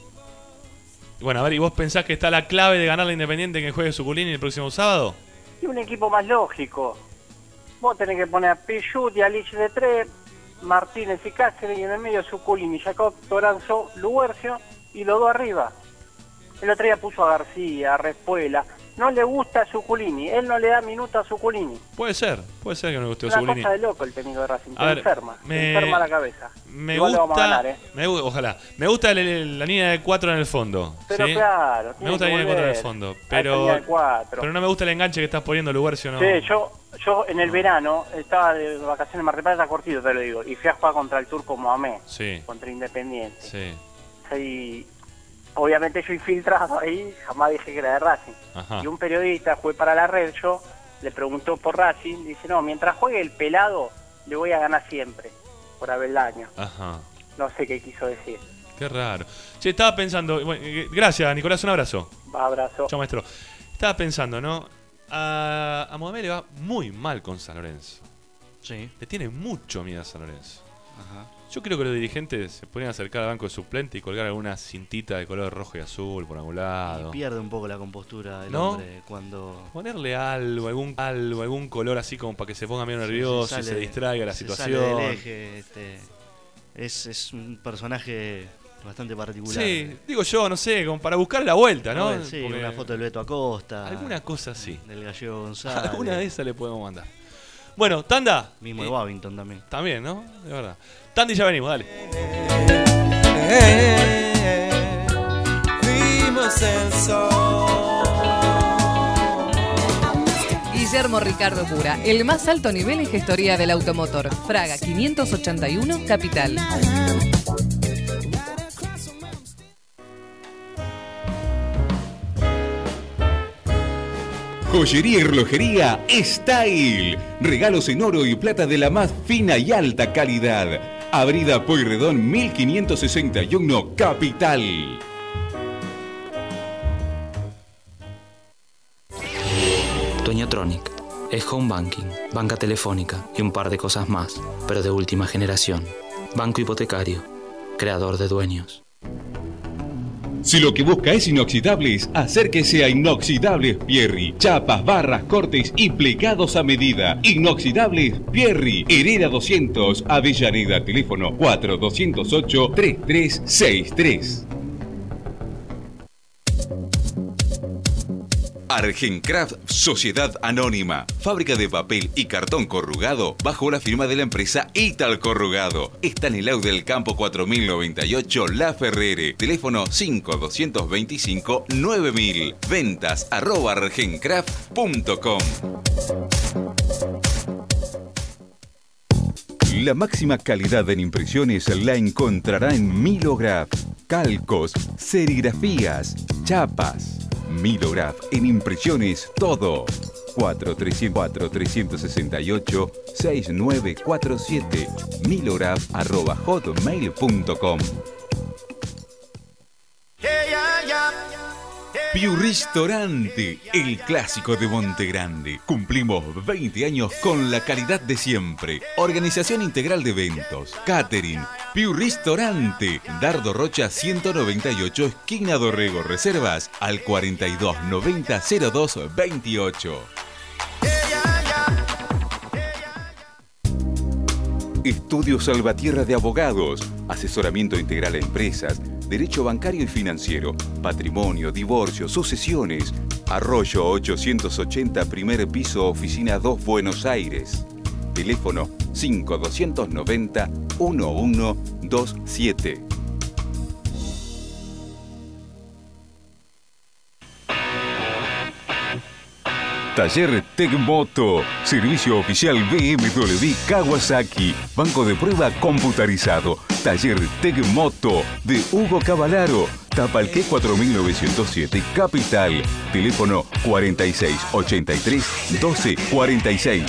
Bueno, a ver, ¿y vos pensás que está la clave de ganar la Independiente en que juegue Suculini el próximo sábado?
Y un equipo más lógico. Vos tenés que poner a Pichuti, a Lich de 3, Martínez y Cáceres, y en el medio Suculini, Jacob, Toranzo, Luercio y los dos arriba. El otro día puso a García, a Respuela. No le gusta a Suculini, él no le da minutos a Suculini.
Puede ser que no le guste a
Una
Suculini.
cosa de loco el técnico de Racing,
A ver,
enferma la cabeza.
Me
Igual
gusta,
lo vamos a ganar,
ojalá. Me gusta la línea de 4 en el fondo.
Pero
¿sí?
claro,
me gusta la línea de 4 en el fondo, pero no me gusta el enganche que estás poniendo, Lugercio, ¿no?
Sí, yo en el verano estaba de vacaciones en Mar del Plata, cortito te lo digo, y fui a jugar contra el Turco Mohamed, contra Independiente.
Sí.
Y obviamente yo infiltrado ahí, jamás dije que era de Racing.
Ajá.
Y un periodista fue para la red, le preguntó por Racing, dice, no, mientras juegue el pelado, le voy a ganar siempre, por Aveldaño.
Ajá.
No sé qué quiso decir.
Qué raro. Che, estaba pensando, bueno, gracias, Nicolás, un abrazo.
Abrazo.
Chao, maestro. Estaba pensando, ¿no? A Mohamed le va muy mal con San Lorenzo.
Sí.
Le tiene mucho miedo a San Lorenzo.
Ajá.
Yo creo que los dirigentes se podrían acercar al banco de suplente y colgar alguna cintita de color rojo y azul por algún lado.
Y pierde un poco la compostura del
¿no?
hombre cuando...
Ponerle algún color así como para que se ponga medio nervioso y se distraiga la situación.
Sale del eje, es un personaje bastante particular.
Sí, digo yo, no sé, como para buscar la vuelta, ¿no?
Bueno, sí, una foto del Beto Acosta.
Alguna cosa así.
Del Gallego González.
Alguna de esas le podemos mandar. Bueno, tanda.
Mismo el Wavington también.
También, ¿no? De verdad. Tanda y ya venimos, dale.
Vimos el sol.
Guillermo Ricardo Cura, el más alto nivel en gestoría del automotor. Fraga 581, Capital.
Joyería y relojería Style. Regalos en oro y plata de la más fina y alta calidad. Avenida Pueyrredón 1561, Capital.
Dueñotronic es home banking, banca telefónica y un par de cosas más, pero de última generación. Banco hipotecario, creador de dueños.
Si lo que busca es inoxidables, acérquese a Inoxidables Pierri. Chapas, barras, cortes y plegados a medida. Inoxidables Pierri. Hereda 200, Avellaneda. Teléfono 4208-3363. Argencraft Sociedad Anónima, fábrica de papel y cartón corrugado bajo la firma de la empresa Ital Corrugado. Está en el Au del Campo 4098 La Ferrere. Teléfono 5225-9000. Ventas @argencraft.com. La máxima calidad en impresiones la encontrará en Milograph. Calcos, serigrafías, chapas. Milograph en impresiones todo. 4-368-6947. Milograph@hotmail.com. Piu Ristorante, el clásico de Monte Grande. Cumplimos 20 años con la calidad de siempre. Organización integral de eventos, catering. Piu Ristorante, Dardo Rocha 198, esquina Dorrego. Reservas al 4290-0228. Estudio Salvatierra de Abogados, asesoramiento integral a empresas, derecho bancario y financiero, patrimonio, divorcio, sucesiones. Arroyo 880, primer piso, oficina 2, Buenos Aires. Teléfono 5290-1127. Taller Tecmoto, servicio oficial BMW Kawasaki, banco de prueba computarizado. Taller Tecmoto de Hugo Cavalaro, Tapalqué 4907, Capital. Teléfono 4683-1246.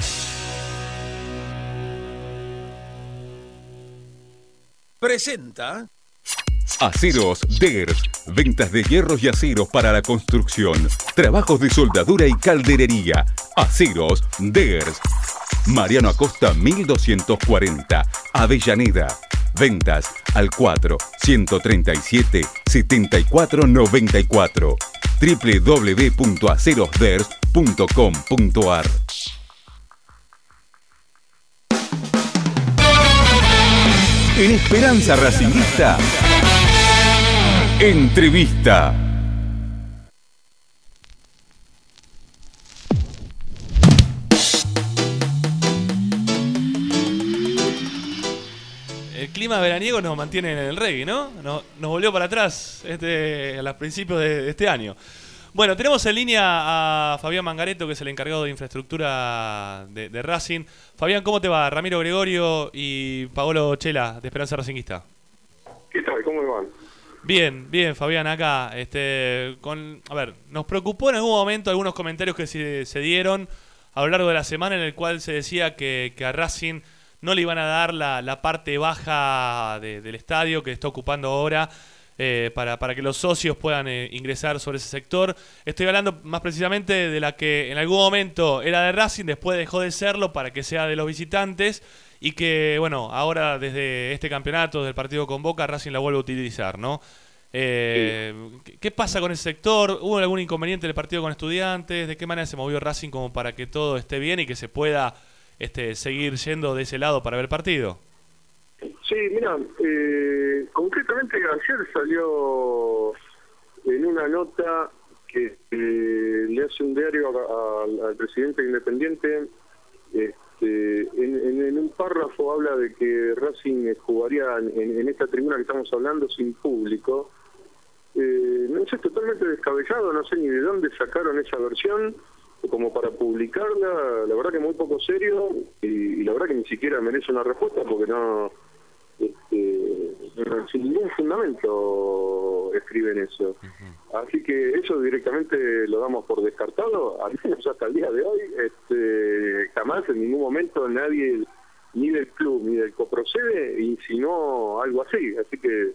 Presenta
Aceros Ders, ventas de hierros y aceros para la construcción, trabajos de soldadura y calderería. Aceros Ders, Mariano Acosta 1240, Avellaneda. Ventas al 4-137-7494. www.acerosders.com.ar. En Esperanza Racingista, entrevista.
El clima veraniego nos mantiene en el reggae, ¿no? Nos volvió para atrás a los principios de este año. Bueno, tenemos en línea a Fabián Mangareto, que es el encargado de infraestructura de Racing. Fabián, ¿cómo te va? Ramiro Gregorio y Paolo Chela, de Esperanza Racingista.
¿Qué tal? ¿Cómo van?
Bien, bien, Fabián, acá. A ver, nos preocupó en algún momento algunos comentarios que se dieron a lo largo de la semana, en el cual se decía que a Racing no le iban a dar la parte baja del estadio que está ocupando ahora, para que los socios puedan ingresar sobre ese sector. Estoy hablando más precisamente de la que en algún momento era de Racing, después dejó de serlo para que sea de los visitantes, y que, bueno, ahora desde este campeonato, del partido con Boca, Racing la vuelve a utilizar, ¿no? ¿Qué pasa con ese sector? ¿Hubo algún inconveniente en el partido con Estudiantes? ¿De qué manera se movió Racing como para que todo esté bien y que se pueda seguir yendo de ese lado para ver el partido?
Sí, mira, Concretamente ayer salió en una nota que le hace un diario al presidente Independiente, en un párrafo habla de que Racing jugaría en esta tribuna que estamos hablando sin público. No sé, totalmente descabellado, no sé ni de dónde sacaron esa versión como para publicarla, la verdad que muy poco serio, y la verdad que ni siquiera merece una respuesta porque no, sin ningún fundamento escriben eso. Así que eso directamente lo damos por descartado, al menos hasta el día de hoy. Jamás en ningún momento nadie, ni del club ni del Coprocede, insinuó algo así, así que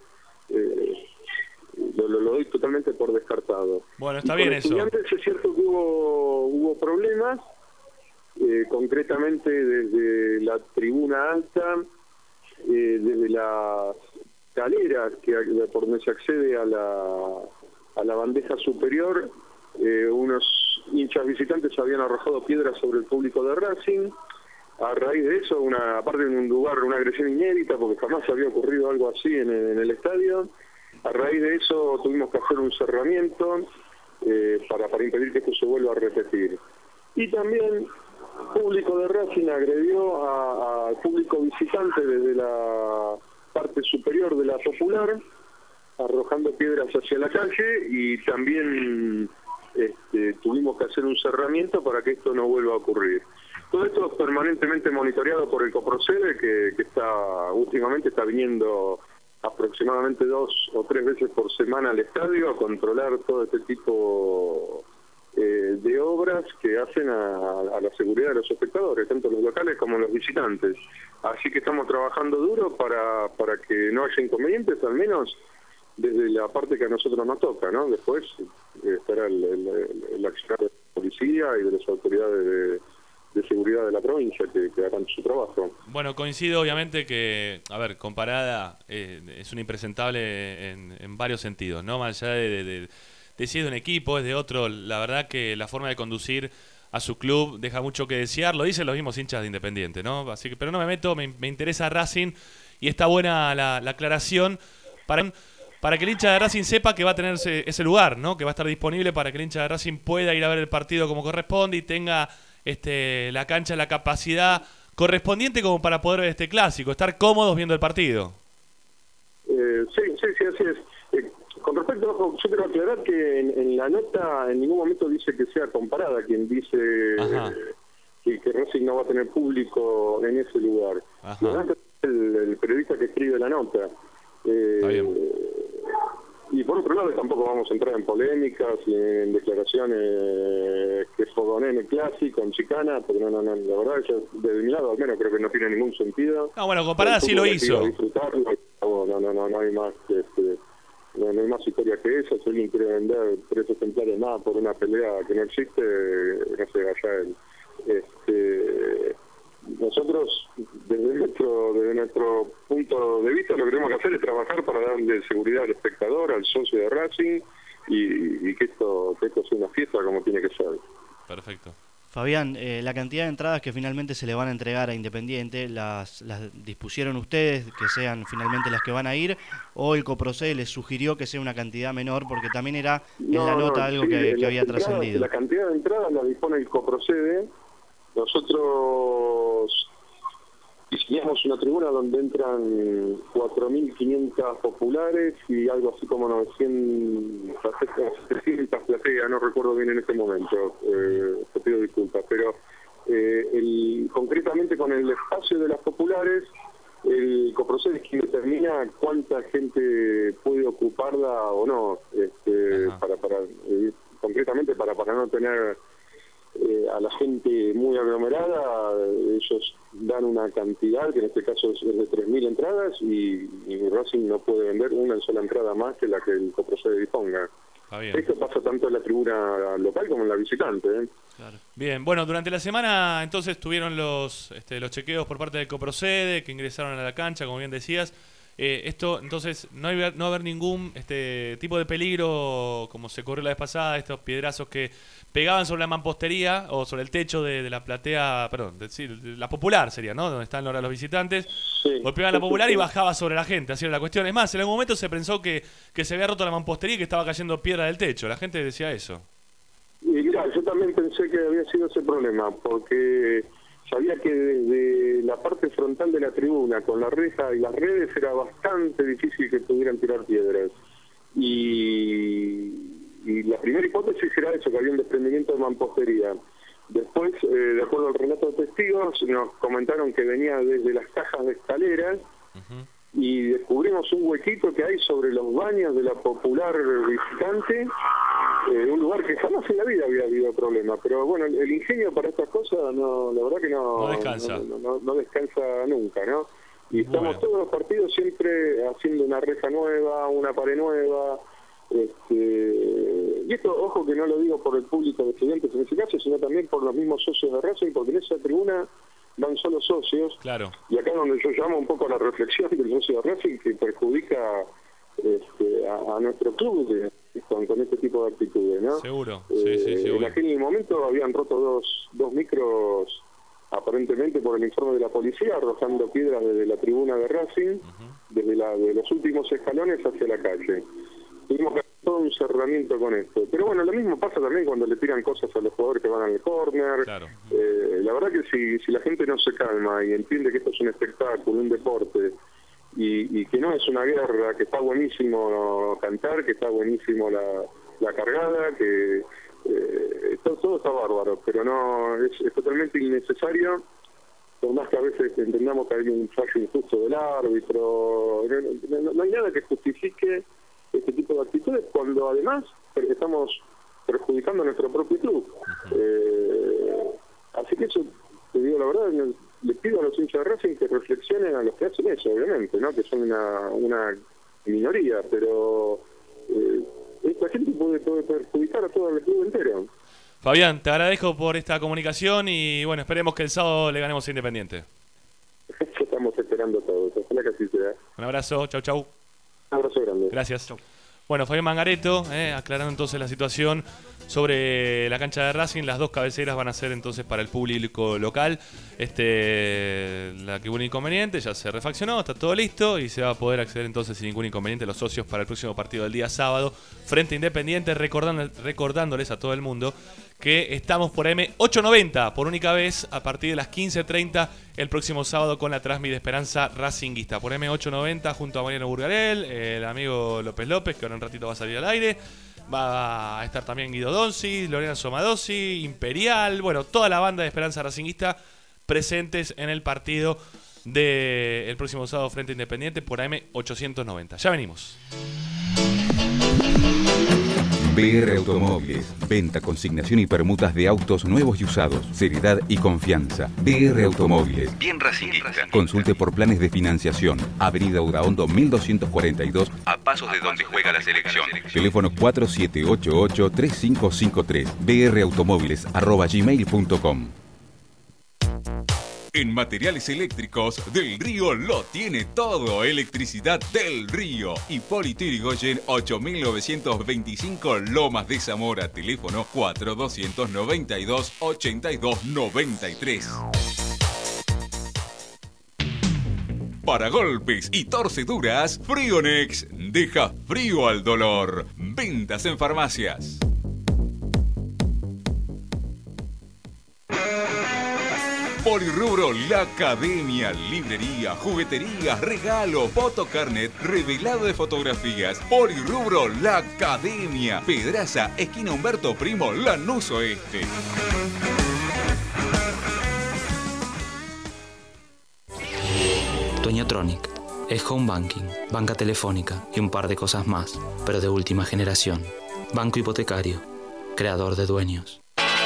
lo doy totalmente por descartado.
Bueno, está bien eso.
Antes es cierto que hubo problemas, concretamente desde la tribuna alta, desde las escaleras por donde se accede a la bandeja superior, unos hinchas visitantes habían arrojado piedras sobre el público de Racing. A raíz de eso, aparte en un lugar, una agresión inédita, porque jamás había ocurrido algo así en el estadio. A raíz de eso tuvimos que hacer un cerramiento para impedir que esto se vuelva a repetir. Y también el público de Racing agredió al público visitante desde la parte superior de la Popular, arrojando piedras hacia la calle, y también tuvimos que hacer un cerramiento para que esto no vuelva a ocurrir. Todo esto es permanentemente monitoreado por el Coprocede, que últimamente está viniendo aproximadamente 2 o 3 veces por semana al estadio a controlar todo este tipo de obras que hacen a la seguridad de los espectadores, tanto los locales como los visitantes. Así que estamos trabajando duro para que no haya inconvenientes, al menos desde la parte que a nosotros nos toca, ¿no? Después estará el accionar de la policía y de las autoridades de seguridad de la provincia que harán su trabajo.
Bueno, coincido obviamente que, a ver, comparada es un impresentable en varios sentidos, ¿no? Más allá de si es de un equipo, es de otro, la verdad que la forma de conducir a su club deja mucho que desear, lo dicen los mismos hinchas de Independiente, ¿no? Así que, pero no me meto, me interesa Racing y está buena la aclaración para que el hincha de Racing sepa que va a tener ese lugar, ¿no? Que va a estar disponible para que el hincha de Racing pueda ir a ver el partido como corresponde y tenga la cancha, la capacidad correspondiente como para poder ver este clásico, estar cómodos viendo el partido.
Sí, así es. Con respecto a, yo quiero aclarar que en la nota en ningún momento dice que sea comparada quien dice que Racing no va a tener público en ese lugar. El periodista que escribe la nota. Y por otro lado tampoco vamos a entrar en polémicas y en declaraciones que fogoneen el clásico, en chicana, porque no, la verdad que desde mi lado al menos creo que no tiene ningún sentido.
No, bueno, comparada sí lo hizo.
Disfrutarlo, no hay más no hay más historia que esa. Si alguien quiere vender 3 ejemplares más por una pelea que no existe, no sé, allá él. Nosotros, desde nuestro punto de vista, lo que tenemos que hacer es trabajar para darle seguridad al espectador, al socio de Racing, y que esto sea una fiesta como tiene que ser.
Perfecto.
Fabián, la cantidad de entradas que finalmente se le van a entregar a Independiente, ¿las dispusieron ustedes que sean finalmente las que van a ir, o el Coprocede les sugirió que sea una cantidad menor, porque también era en la nota algo que había trascendido?
La cantidad de entradas la dispone el Coprocede. Nosotros diseñamos una tribuna donde entran 4.500 populares y algo así como 900, 300 plateas, no recuerdo bien en este momento, te pido disculpas, pero concretamente con el espacio de las populares, el Coprocede es quien determina cuánta gente puede ocuparla o no, concretamente para no tener a la gente muy aglomerada. Ellos dan una cantidad que en este caso es de 3.000 entradas y Racing no puede vender una sola entrada más que la que el Coprocede disponga. Esto pasa tanto en la tribuna local como en la visitante.
Claro. Bien, bueno, durante la semana entonces tuvieron los chequeos por parte del Coprocede que ingresaron a la cancha, como bien decías, Esto, entonces, no va a haber ningún tipo de peligro como se ocurrió la vez pasada, estos piedrazos que pegaban sobre la mampostería o sobre el techo de la platea, perdón, de la popular sería, ¿no? Donde están ahora los visitantes. Sí, golpeaban la popular y bajaba sobre la gente, así era la cuestión. Es más, en algún momento se pensó que se había roto la mampostería y que estaba cayendo piedra del techo. La gente decía eso.
Y mira, yo también pensé que había sido ese problema, porque sabía que desde la parte frontal de la tribuna, con la reja y las redes, era bastante difícil que pudieran tirar piedras. Y la primera hipótesis era eso, que había un desprendimiento de mampostería. Después, de acuerdo al relato de testigos, nos comentaron que venía desde las cajas de escaleras y descubrimos un huequito que hay sobre los baños de la popular visitante, un lugar que jamás en la vida había habido problema. Pero bueno, el ingenio para estas cosas, no, la verdad que no descansa. No descansa nunca, ¿no? Y estamos todos los partidos siempre haciendo una reja nueva, una pared nueva. Y esto, ojo, que no lo digo por el público de estudiantes en ese caso, sino también por los mismos socios de Racing, porque en esa tribuna van solo socios.
Claro.
Y acá donde yo llamo un poco a la reflexión del socio de Racing, que perjudica a nuestro club con este tipo de actitudes, ¿no?
Seguro. Sí, seguro.
En aquel momento habían roto dos micros, aparentemente por el informe de la policía, arrojando piedras desde la tribuna de Racing, desde de los últimos escalones hacia la calle. Tuvimos que hacer todo un cerramiento con esto. Pero bueno, lo mismo pasa también cuando le tiran cosas a los jugadores que van al córner.
Claro.
La verdad que si la gente no se calma y entiende que esto es un espectáculo, un deporte, y que no es una guerra, que está buenísimo cantar, que está buenísimo la cargada, que todo está bárbaro, pero no es totalmente innecesario, por más que a veces entendamos que hay un fallo injusto del árbitro. No hay nada que justifique este tipo de actitudes cuando además estamos perjudicando a nuestro propio club. Así que eso, te digo la verdad, le pido a los hinchas de Racing que reflexionen a los que hacen eso, obviamente, ¿no? Que son una minoría, pero esta gente puede perjudicar a todo el club entero.
Fabián, te agradezco por esta comunicación y bueno, esperemos que el sábado le ganemos a Independiente.
Eso estamos esperando todos, ojalá que así sea.
Un abrazo, chau.
Un abrazo grande.
Gracias. Bueno, Fabián Mangareto, aclarando entonces la situación sobre la cancha de Racing. Las dos cabeceras van a ser entonces para el público local. La que hubo un inconveniente ya se refaccionó, está todo listo y se va a poder acceder entonces sin ningún inconveniente los socios para el próximo partido del día sábado frente a Independiente, recordándoles a todo el mundo que estamos por AM890 por única vez a partir de las 15:30 el próximo sábado con la Transmi de Esperanza Racinguista por AM890 junto a Mariano Burgarel, el amigo López, que ahora un ratito va a salir al aire. Va a estar también Guido Donzi, Lorena Somadossi, Imperial, bueno, toda la banda de Esperanza Racinguista presentes en el partido del próximo sábado frente a Independiente por AM890. Ya venimos.
BR Automóviles, venta, consignación y permutas de autos nuevos y usados, seriedad y confianza. BR Automóviles, bien racinguista. Consulte por planes de financiación. Avenida Udaondo 1242, a pasos de donde juega la selección. Teléfono 4788-3553, brautomóviles@gmail.com.
En Materiales Eléctricos, Del Río lo tiene todo. Electricidad Del Río. Hipólito Yrigoyen 8925 Lomas de Zamora. Teléfono 4292-8293. Para golpes y torceduras, Frionex. Deja frío al dolor. Ventas en farmacias. Polirrubro, la academia, librería, juguetería, regalo, fotocarnet, revelado de fotografías. Polirrubro, la academia. Pedraza, esquina Humberto Primo, Lanús Oeste.
Toñatronic es home banking, banca telefónica y un par de cosas más, pero de última generación. Banco hipotecario, creador de dueños.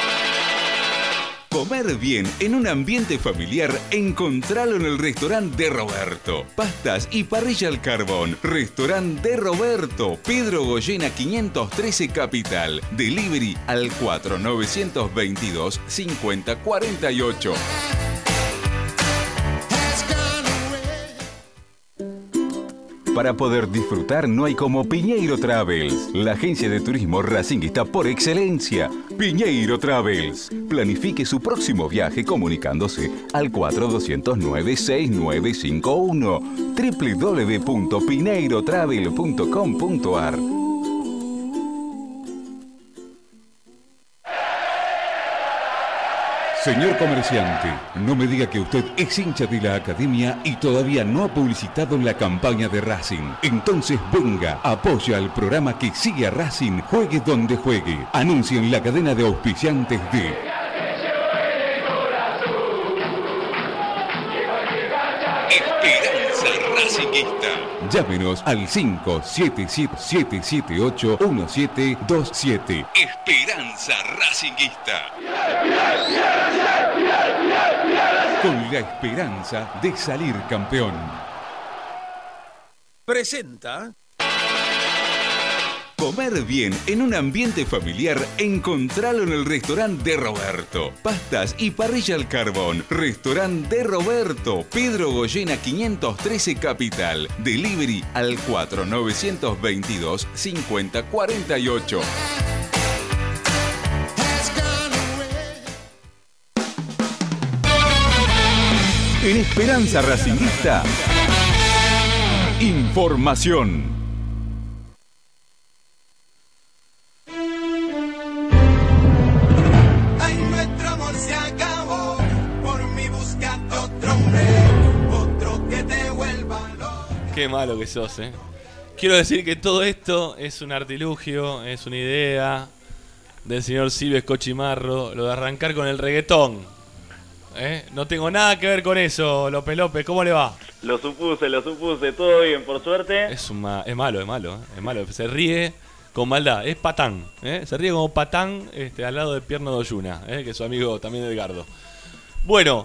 Comer bien en un ambiente familiar, encontralo en el restaurante de Roberto. Pastas y parrilla al carbón. Restaurante de Roberto, Pedro Goyena 513 Capital. Delivery al 4922-5048.
Para poder disfrutar no hay como Piñeiro Travels, la agencia de turismo racinguista por excelencia. Piñeiro Travels. Planifique su próximo viaje comunicándose al 4209-6951 www.pineirotravel.com.ar.
Señor comerciante, no me diga que usted es hincha de la academia y todavía no ha publicitado la campaña de Racing. Entonces venga, apoya al programa que sigue a Racing, juegue donde juegue. Anuncien la cadena de auspiciantes de Esperanza Racinguista. Llámenos al 577-778-1727. Esperanza Racinguista. Con la esperanza de salir campeón.
Presenta.
Comer bien en un ambiente familiar, encontralo en el restaurante de Roberto. Pastas y parrilla al carbón. Restaurante de Roberto. Pedro Goyena 513 Capital. Delivery al 4922-5048.
En Esperanza Racinguista, información.
Ay, nuestro amor se acabó. Por mí buscate otro hombre, otro que te vuelva loco.
Qué malo que sos, ¿eh? Quiero decir que todo esto es un artilugio, es una idea del señor Silves Cochimarro, lo de arrancar con el reggaetón. No tengo nada que ver con eso, López López, ¿cómo le va?
Lo supuse, todo bien, por suerte.
Es malo, se ríe con maldad, es patán, se ríe como patán al lado de Pierno Doyuna, que es su amigo también Edgardo. Bueno,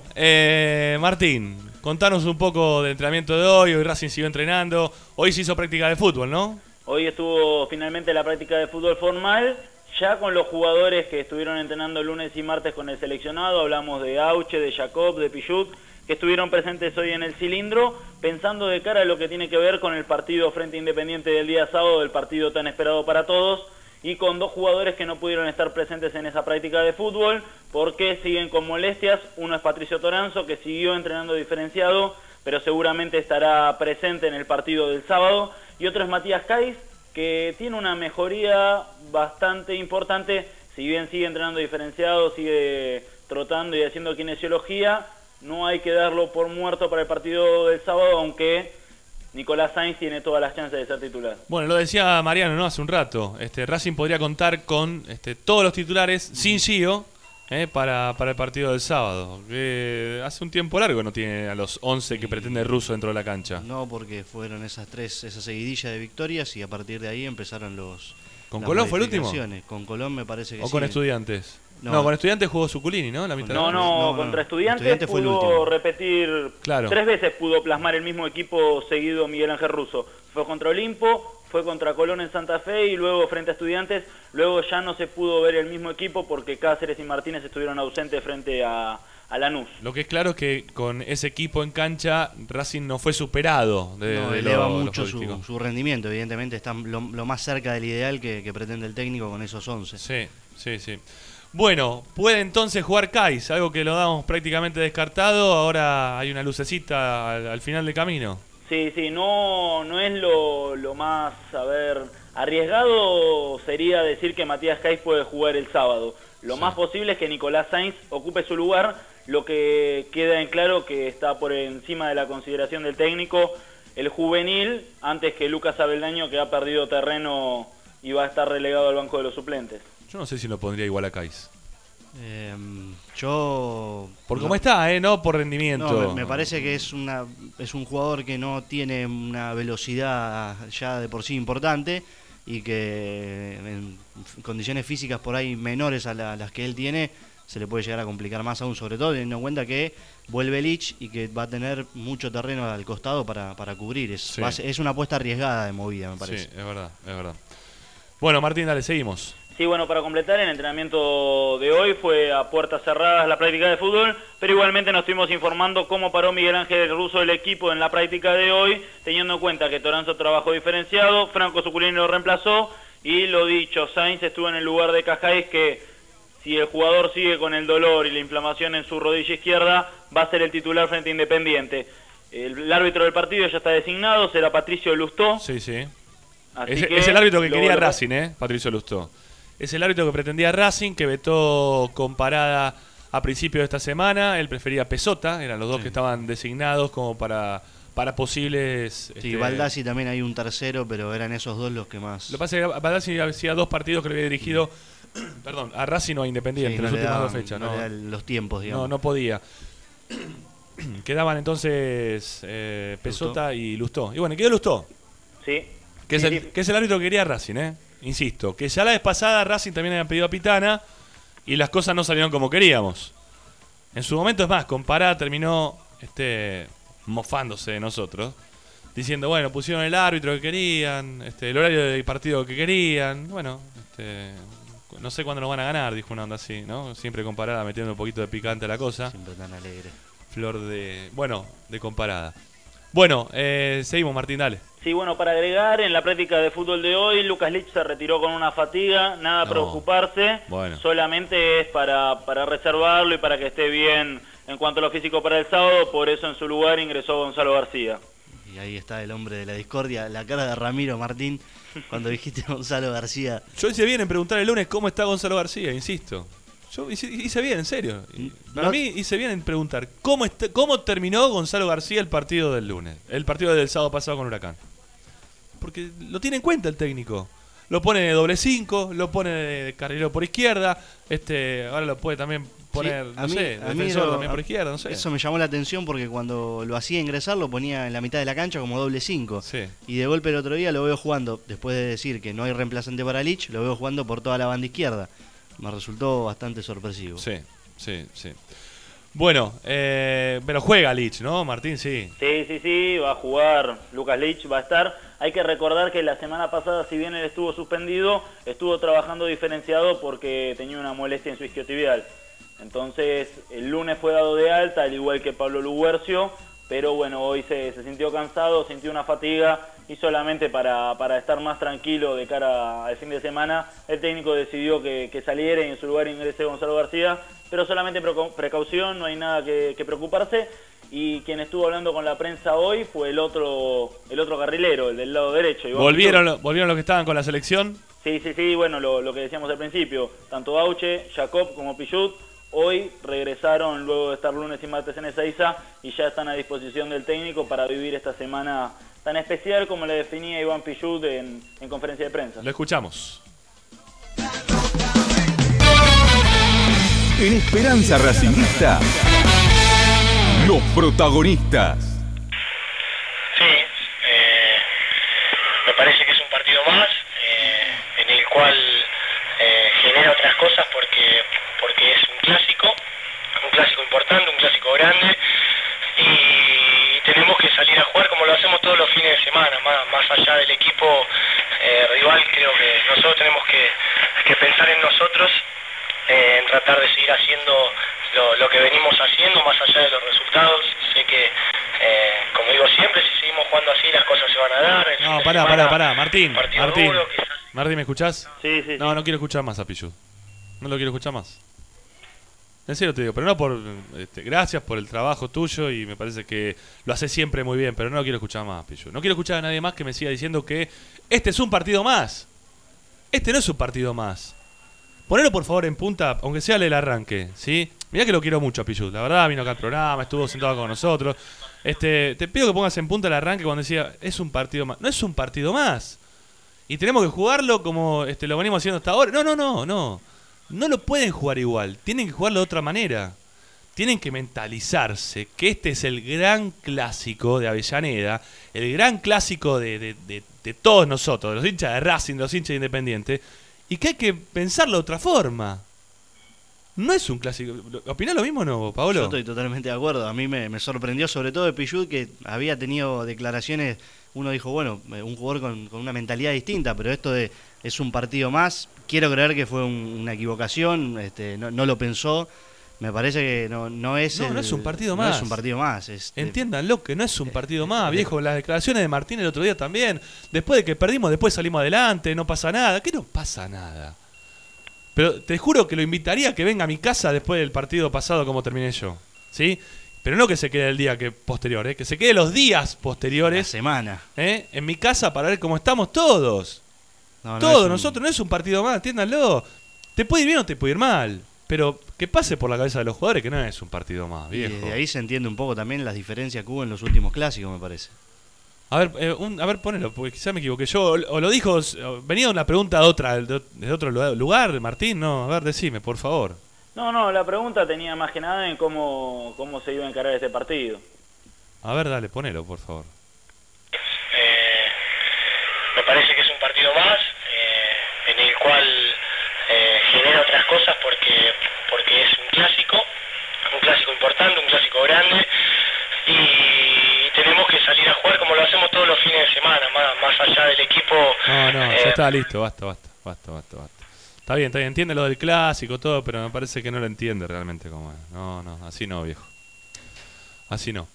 Martín, contanos un poco del entrenamiento de hoy Racing siguió entrenando, hoy se hizo práctica de fútbol, ¿no?
Hoy estuvo finalmente la práctica de fútbol formal, ya con los jugadores que estuvieron entrenando lunes y martes con el seleccionado. Hablamos de Auche, de Jacob, de Pichut, que estuvieron presentes hoy en el cilindro, pensando de cara a lo que tiene que ver con el partido frente a Independiente del día sábado, el partido tan esperado para todos, y con dos jugadores que no pudieron estar presentes en esa práctica de fútbol, porque siguen con molestias. Uno es Patricio Toranzo, que siguió entrenando diferenciado, pero seguramente estará presente en el partido del sábado, y otro es Matías Caiz, que tiene una mejoría bastante importante, si bien sigue entrenando diferenciado, sigue trotando y haciendo kinesiología, no hay que darlo por muerto para el partido del sábado, aunque Nicolás Sainz tiene todas las chances de ser titular.
Bueno, lo decía Mariano, ¿no? Hace un rato, Racing podría contar con todos los titulares sin Gio para el partido del sábado. Hace un tiempo largo no tiene a los 11 que pretende Russo dentro de la cancha.
No, porque fueron esa seguidilla de victorias y a partir de ahí empezaron
¿Con Colón fue el último?
Con Colón me parece que
¿O
sí.
con Estudiantes? No, con Estudiantes jugó Zuculini, ¿no? La mitad
contra Estudiantes pudo repetir, claro. 3 veces pudo plasmar el mismo equipo seguido Miguel Ángel Russo. Fue contra Olimpo, fue contra Colón en Santa Fe y luego frente a Estudiantes. Luego ya no se pudo ver el mismo equipo porque Cáceres y Martínez estuvieron ausentes frente a Lanús.
Lo que es claro es que con ese equipo en cancha Racing no fue superado.
Eleva mucho su rendimiento, evidentemente están lo más cerca del ideal que pretende el técnico con esos 11.
Sí. Bueno, puede entonces jugar Caiz, algo que lo damos prácticamente descartado, ahora hay una lucecita al final del camino.
Sí, no es lo más, arriesgado sería decir que Matías Caiz puede jugar el sábado. Lo más posible es que Nicolás Sainz ocupe su lugar, lo que queda en claro que está por encima de la consideración del técnico el juvenil, antes que Lucas Abeldaño, que ha perdido terreno y va a estar relegado al banco de los suplentes.
Yo no sé si lo pondría igual a Caiz. Por cómo está, no por rendimiento.
No, me parece que es un jugador que no tiene una velocidad ya de por sí importante y que en condiciones físicas por ahí menores a las que él tiene se le puede llegar a complicar más aún, sobre todo teniendo en cuenta que vuelve Lich y que va a tener mucho terreno al costado para cubrir. Es una apuesta arriesgada de movida, me parece.
Sí, es verdad. Bueno, Martín, dale, seguimos.
Sí, bueno, para completar, el entrenamiento de hoy fue a puertas cerradas la práctica de fútbol, pero igualmente nos estuvimos informando cómo paró Miguel Ángel Russo del equipo en la práctica de hoy, teniendo en cuenta que Toranzo trabajó diferenciado, Franco Suculini lo reemplazó, y lo dicho, Sainz estuvo en el lugar de Cajáez, que si el jugador sigue con el dolor y la inflamación en su rodilla izquierda, va a ser el titular frente a Independiente. El árbitro del partido ya está designado, será Patricio Lustó.
Sí, sí.
Así
Es el árbitro que quería
lo-
Racing, Patricio Lustó. Es el árbitro que pretendía Racing, que vetó con Parada a principio de esta semana. Él prefería Pesota, eran los dos que estaban designados como para posibles...
Sí, Baldassi también hay un tercero, pero eran esos dos los que más...
Lo que pasa es que Baldassi hacía 2 partidos que le había dirigido perdón, a Racing o a Independiente
Sí,
las
no le
últimas
daban-
2 fechas.
no le daban los tiempos, digamos.
No podía. Quedaban entonces Pesota y Lustó. Y bueno, quedó Lustó.
Sí.
Que,
Sí,
que es el árbitro que quería Racing, Insisto, que ya la vez pasada Racing también había pedido a Pitana y las cosas no salieron como queríamos. En su momento, es más, con Pará terminó mofándose de nosotros, diciendo, bueno, pusieron el árbitro que querían, el horario del partido que querían, bueno, no sé cuándo nos van a ganar, dijo una onda así, ¿no? Siempre con Parada metiendo un poquito de picante a la cosa.
Siempre tan alegre.
Flor de... Bueno, de comparada. Bueno, seguimos, Martín, dale.
Sí, bueno, para agregar, en la práctica de fútbol de hoy, Lucas Lich se retiró con una fatiga, nada a
No.
preocuparse,
Bueno.
solamente es para reservarlo y para que esté bien en cuanto a lo físico para el sábado, por eso en su lugar ingresó Gonzalo García.
Y ahí está el hombre de la discordia, la cara de Ramiro Martín, cuando dijiste Gonzalo García.
Yo hice bien en preguntar el lunes cómo está Gonzalo García, insisto. Yo hice bien, en serio. Para mí hice bien en preguntar cómo terminó Gonzalo García el partido del lunes, el partido del sábado pasado con Huracán. Porque lo tiene en cuenta el técnico. Lo pone de doble 5, lo pone de carrilero por izquierda, ahora lo puede también poner,
Sí,
no sé, defensor también por izquierda, no sé.
Eso me llamó la atención porque cuando lo hacía ingresar lo ponía en la mitad de la cancha como doble 5.
Sí.
Y de golpe el otro día lo veo jugando, después de decir que no hay reemplazante para Lich, lo veo jugando por toda la banda izquierda. Me resultó bastante sorpresivo.
Sí. Bueno, pero juega Lich, ¿no, Martín? Sí.
Sí, va a jugar, Lucas Lich va a estar. Hay que recordar que la semana pasada, si bien él estuvo suspendido, estuvo trabajando diferenciado porque tenía una molestia en su isquiotibial. Entonces, el lunes fue dado de alta, al igual que Pablo Luguercio, pero bueno, hoy se sintió cansado, sintió una fatiga y solamente para estar más tranquilo de cara al fin de semana, el técnico decidió que saliera y en su lugar ingrese Gonzalo García, pero solamente precaución, no hay nada que preocuparse. Y quien estuvo hablando con la prensa hoy fue el otro carrilero, el del lado derecho. Iván
¿Volvieron los que estaban con la selección?
Sí, bueno, lo que decíamos al principio, tanto Auche, Jacob como Pichut, hoy regresaron luego de estar lunes y martes en Ezeiza y ya están a disposición del técnico para vivir esta semana tan especial como le definía Iván Pichut en conferencia de prensa.
Lo escuchamos.
En Esperanza Racingista, los protagonistas.
Sí, me parece que es un partido más en el cual genera otras cosas porque es un clásico importante, un clásico grande y tenemos que salir a jugar como lo hacemos todos los fines de semana, más allá del equipo rival. Creo que nosotros tenemos que pensar en nosotros, en tratar de seguir haciendo lo que venimos haciendo más allá de los resultados. Sé que, como digo siempre, si seguimos jugando así las cosas se van a dar.
No, pará, Martín.
Partido duro, quizás.
Martín, ¿me escuchás?
Sí.
No quiero escuchar más a Pichut. No lo quiero escuchar más. En serio te digo, pero no por... gracias por el trabajo tuyo y me parece que lo haces siempre muy bien, pero no lo quiero escuchar más, Pichut. No quiero escuchar a nadie más que me siga diciendo que este es un partido más. Este no es un partido más. Ponelo por favor en punta, aunque sea el arranque, ¿sí? Mirá que lo quiero mucho a Pichut, la verdad, vino acá al programa, estuvo sentado con nosotros. Te pido que pongas en punta el arranque cuando decía, es un partido más. No es un partido más. Y tenemos que jugarlo como lo venimos haciendo hasta ahora. No. No lo pueden jugar igual, tienen que jugarlo de otra manera. Tienen que mentalizarse que este es el gran clásico de Avellaneda, el gran clásico de todos nosotros, de los hinchas de Racing, de los hinchas de Independiente, y que hay que pensarlo de otra forma. no es un clásico. ¿Opinás lo mismo o no, Paolo?
Yo estoy totalmente de acuerdo. A mí me sorprendió sobre todo de Pichut, que había tenido declaraciones. Uno dijo, bueno, un jugador con una mentalidad distinta, pero esto de es un partido más. Quiero creer que fue una equivocación, no lo pensó. Me parece que no es
un partido más.
No es un partido más.
Entiéndanlo, que no es un partido más, viejo. Las declaraciones de Martín el otro día también. Después de que perdimos, después salimos adelante, no pasa nada. ¿Qué no pasa nada? Pero te juro que lo invitaría a que venga a mi casa después del partido pasado como terminé yo. ¿Sí? Pero no que se quede el día posterior, que se quede los días posteriores.
La semana.
En mi casa para ver cómo estamos todos. Nosotros no es un partido más, entiéndanlo. Te puede ir bien o te puede ir mal. Pero que pase por la cabeza de los jugadores que no es un partido más, viejo.
Y de ahí se entiende un poco también las diferencias que hubo en los últimos clásicos, me parece.
A ver, ponelo, porque quizá me equivoqué yo. O lo dijo, venía una pregunta de otro lugar, Martín. No, a ver, decime, por favor.
No, la pregunta tenía más que nada en cómo se iba a encarar este partido.
A ver, dale, ponelo, por favor.
Me parece que es un partido más, en el cual genera otras cosas porque es un clásico importante, un clásico grande, y tenemos que salir a jugar como lo hacemos todos los fines de semana, más allá del equipo.
No, ya está listo, basta. Está bien, entiende lo del clásico, todo, pero me parece que no lo entiende realmente cómo es. No, así no, viejo. Así no.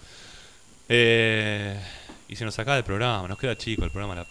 Y se nos acaba el programa, nos queda chico el programa.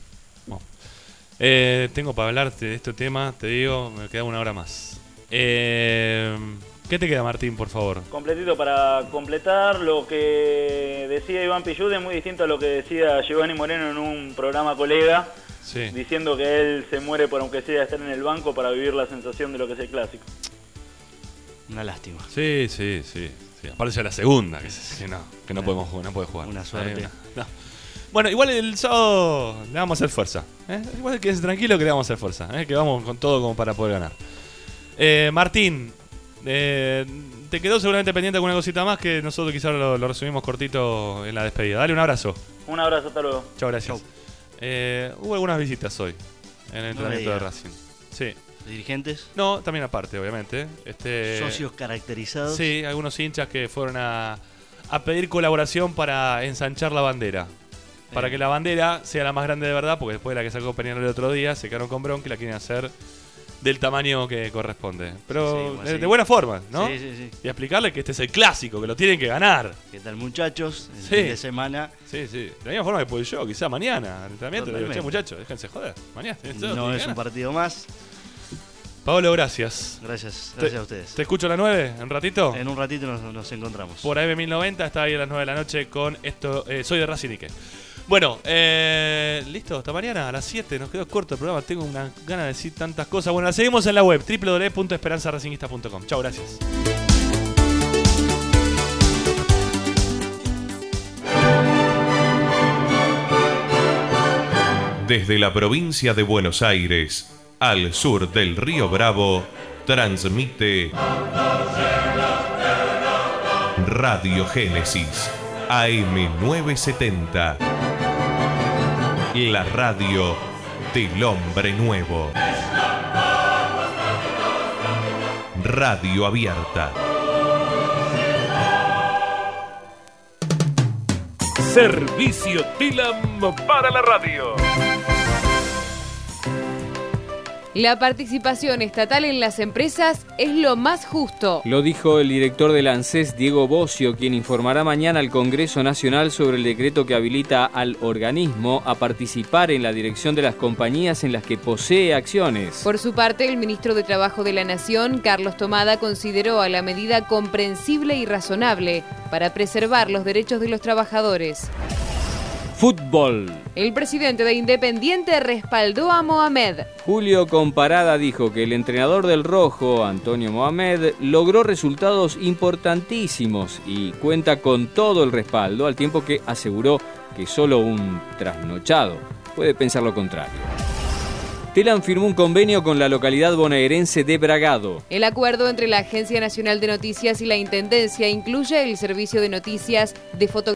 Tengo para hablarte de este tema, te digo, me queda una hora más. ¿Qué te queda, Martín, por favor?
Completito para completar, lo que decía Iván Pichut es muy distinto a lo que decía Giovanni Moreno en un programa colega, diciendo que él se muere por aunque sea estar en el banco para vivir la sensación de lo que es el clásico.
Una lástima.
Sí. Aparece la segunda, que no podemos jugar, no puede jugar.
Una suerte.
Bueno, igual el sábado le vamos a hacer fuerza. Igual quédese tranquilo que le vamos a hacer fuerza. Que vamos con todo como para poder ganar. Martín, te quedó seguramente pendiente alguna cosita más que nosotros quizás lo resumimos cortito en la despedida. Dale un abrazo.
Un abrazo, hasta luego.
Chao, gracias. Hubo algunas visitas hoy en el entrenamiento de Racing. Sí.
¿Dirigentes?
No, también aparte, obviamente.
¿Socios caracterizados?
Sí, algunos hinchas que fueron a pedir colaboración para ensanchar la bandera. Para que la bandera sea la más grande de verdad, porque después de la que sacó Peñarol el otro día, se quedaron con bronca y la quieren hacer del tamaño que corresponde. Pero de buena forma, ¿no?
Sí.
Y explicarle que este es el clásico, que lo tienen que ganar.
¿Qué tal, muchachos? El fin de semana.
Sí. De la misma forma que puedo yo, quizá mañana. También te digo, che, muchachos, déjense joder. Mañana
no es un partido más.
Pablo, gracias.
Gracias a ustedes.
¿Te escucho a las 9? ¿En un ratito?
En un ratito nos encontramos.
Por AM1090, está ahí a las 9 de la noche con esto. Soy de Racing Ique. Bueno, listo, hasta mañana a las 7. Nos quedó corto el programa, tengo una gana de decir tantas cosas. Bueno, la seguimos en la web, www.esperanzaracinguista.com. Chau, gracias.
Desde la provincia de Buenos Aires, al sur del río Bravo, transmite Radio Génesis, AM970. La radio del hombre nuevo. Radio abierta.
Servicio TILAM para la radio.
La participación estatal en las empresas es lo más justo.
Lo dijo el director del ANSES, Diego Bocio, quien informará mañana al Congreso Nacional sobre el decreto que habilita al organismo a participar en la dirección de las compañías en las que posee acciones.
Por su parte, el ministro de Trabajo de la Nación, Carlos Tomada, consideró a la medida comprensible y razonable para preservar los derechos de los trabajadores.
Fútbol.
El presidente de Independiente respaldó a Mohamed.
Julio Comparada dijo que el entrenador del Rojo, Antonio Mohamed, logró resultados importantísimos y cuenta con todo el respaldo, al tiempo que aseguró que solo un trasnochado puede pensar lo contrario. TELAM firmó un convenio con la localidad bonaerense de Bragado.
El acuerdo entre la Agencia Nacional de Noticias y la Intendencia incluye el servicio de noticias de fotografía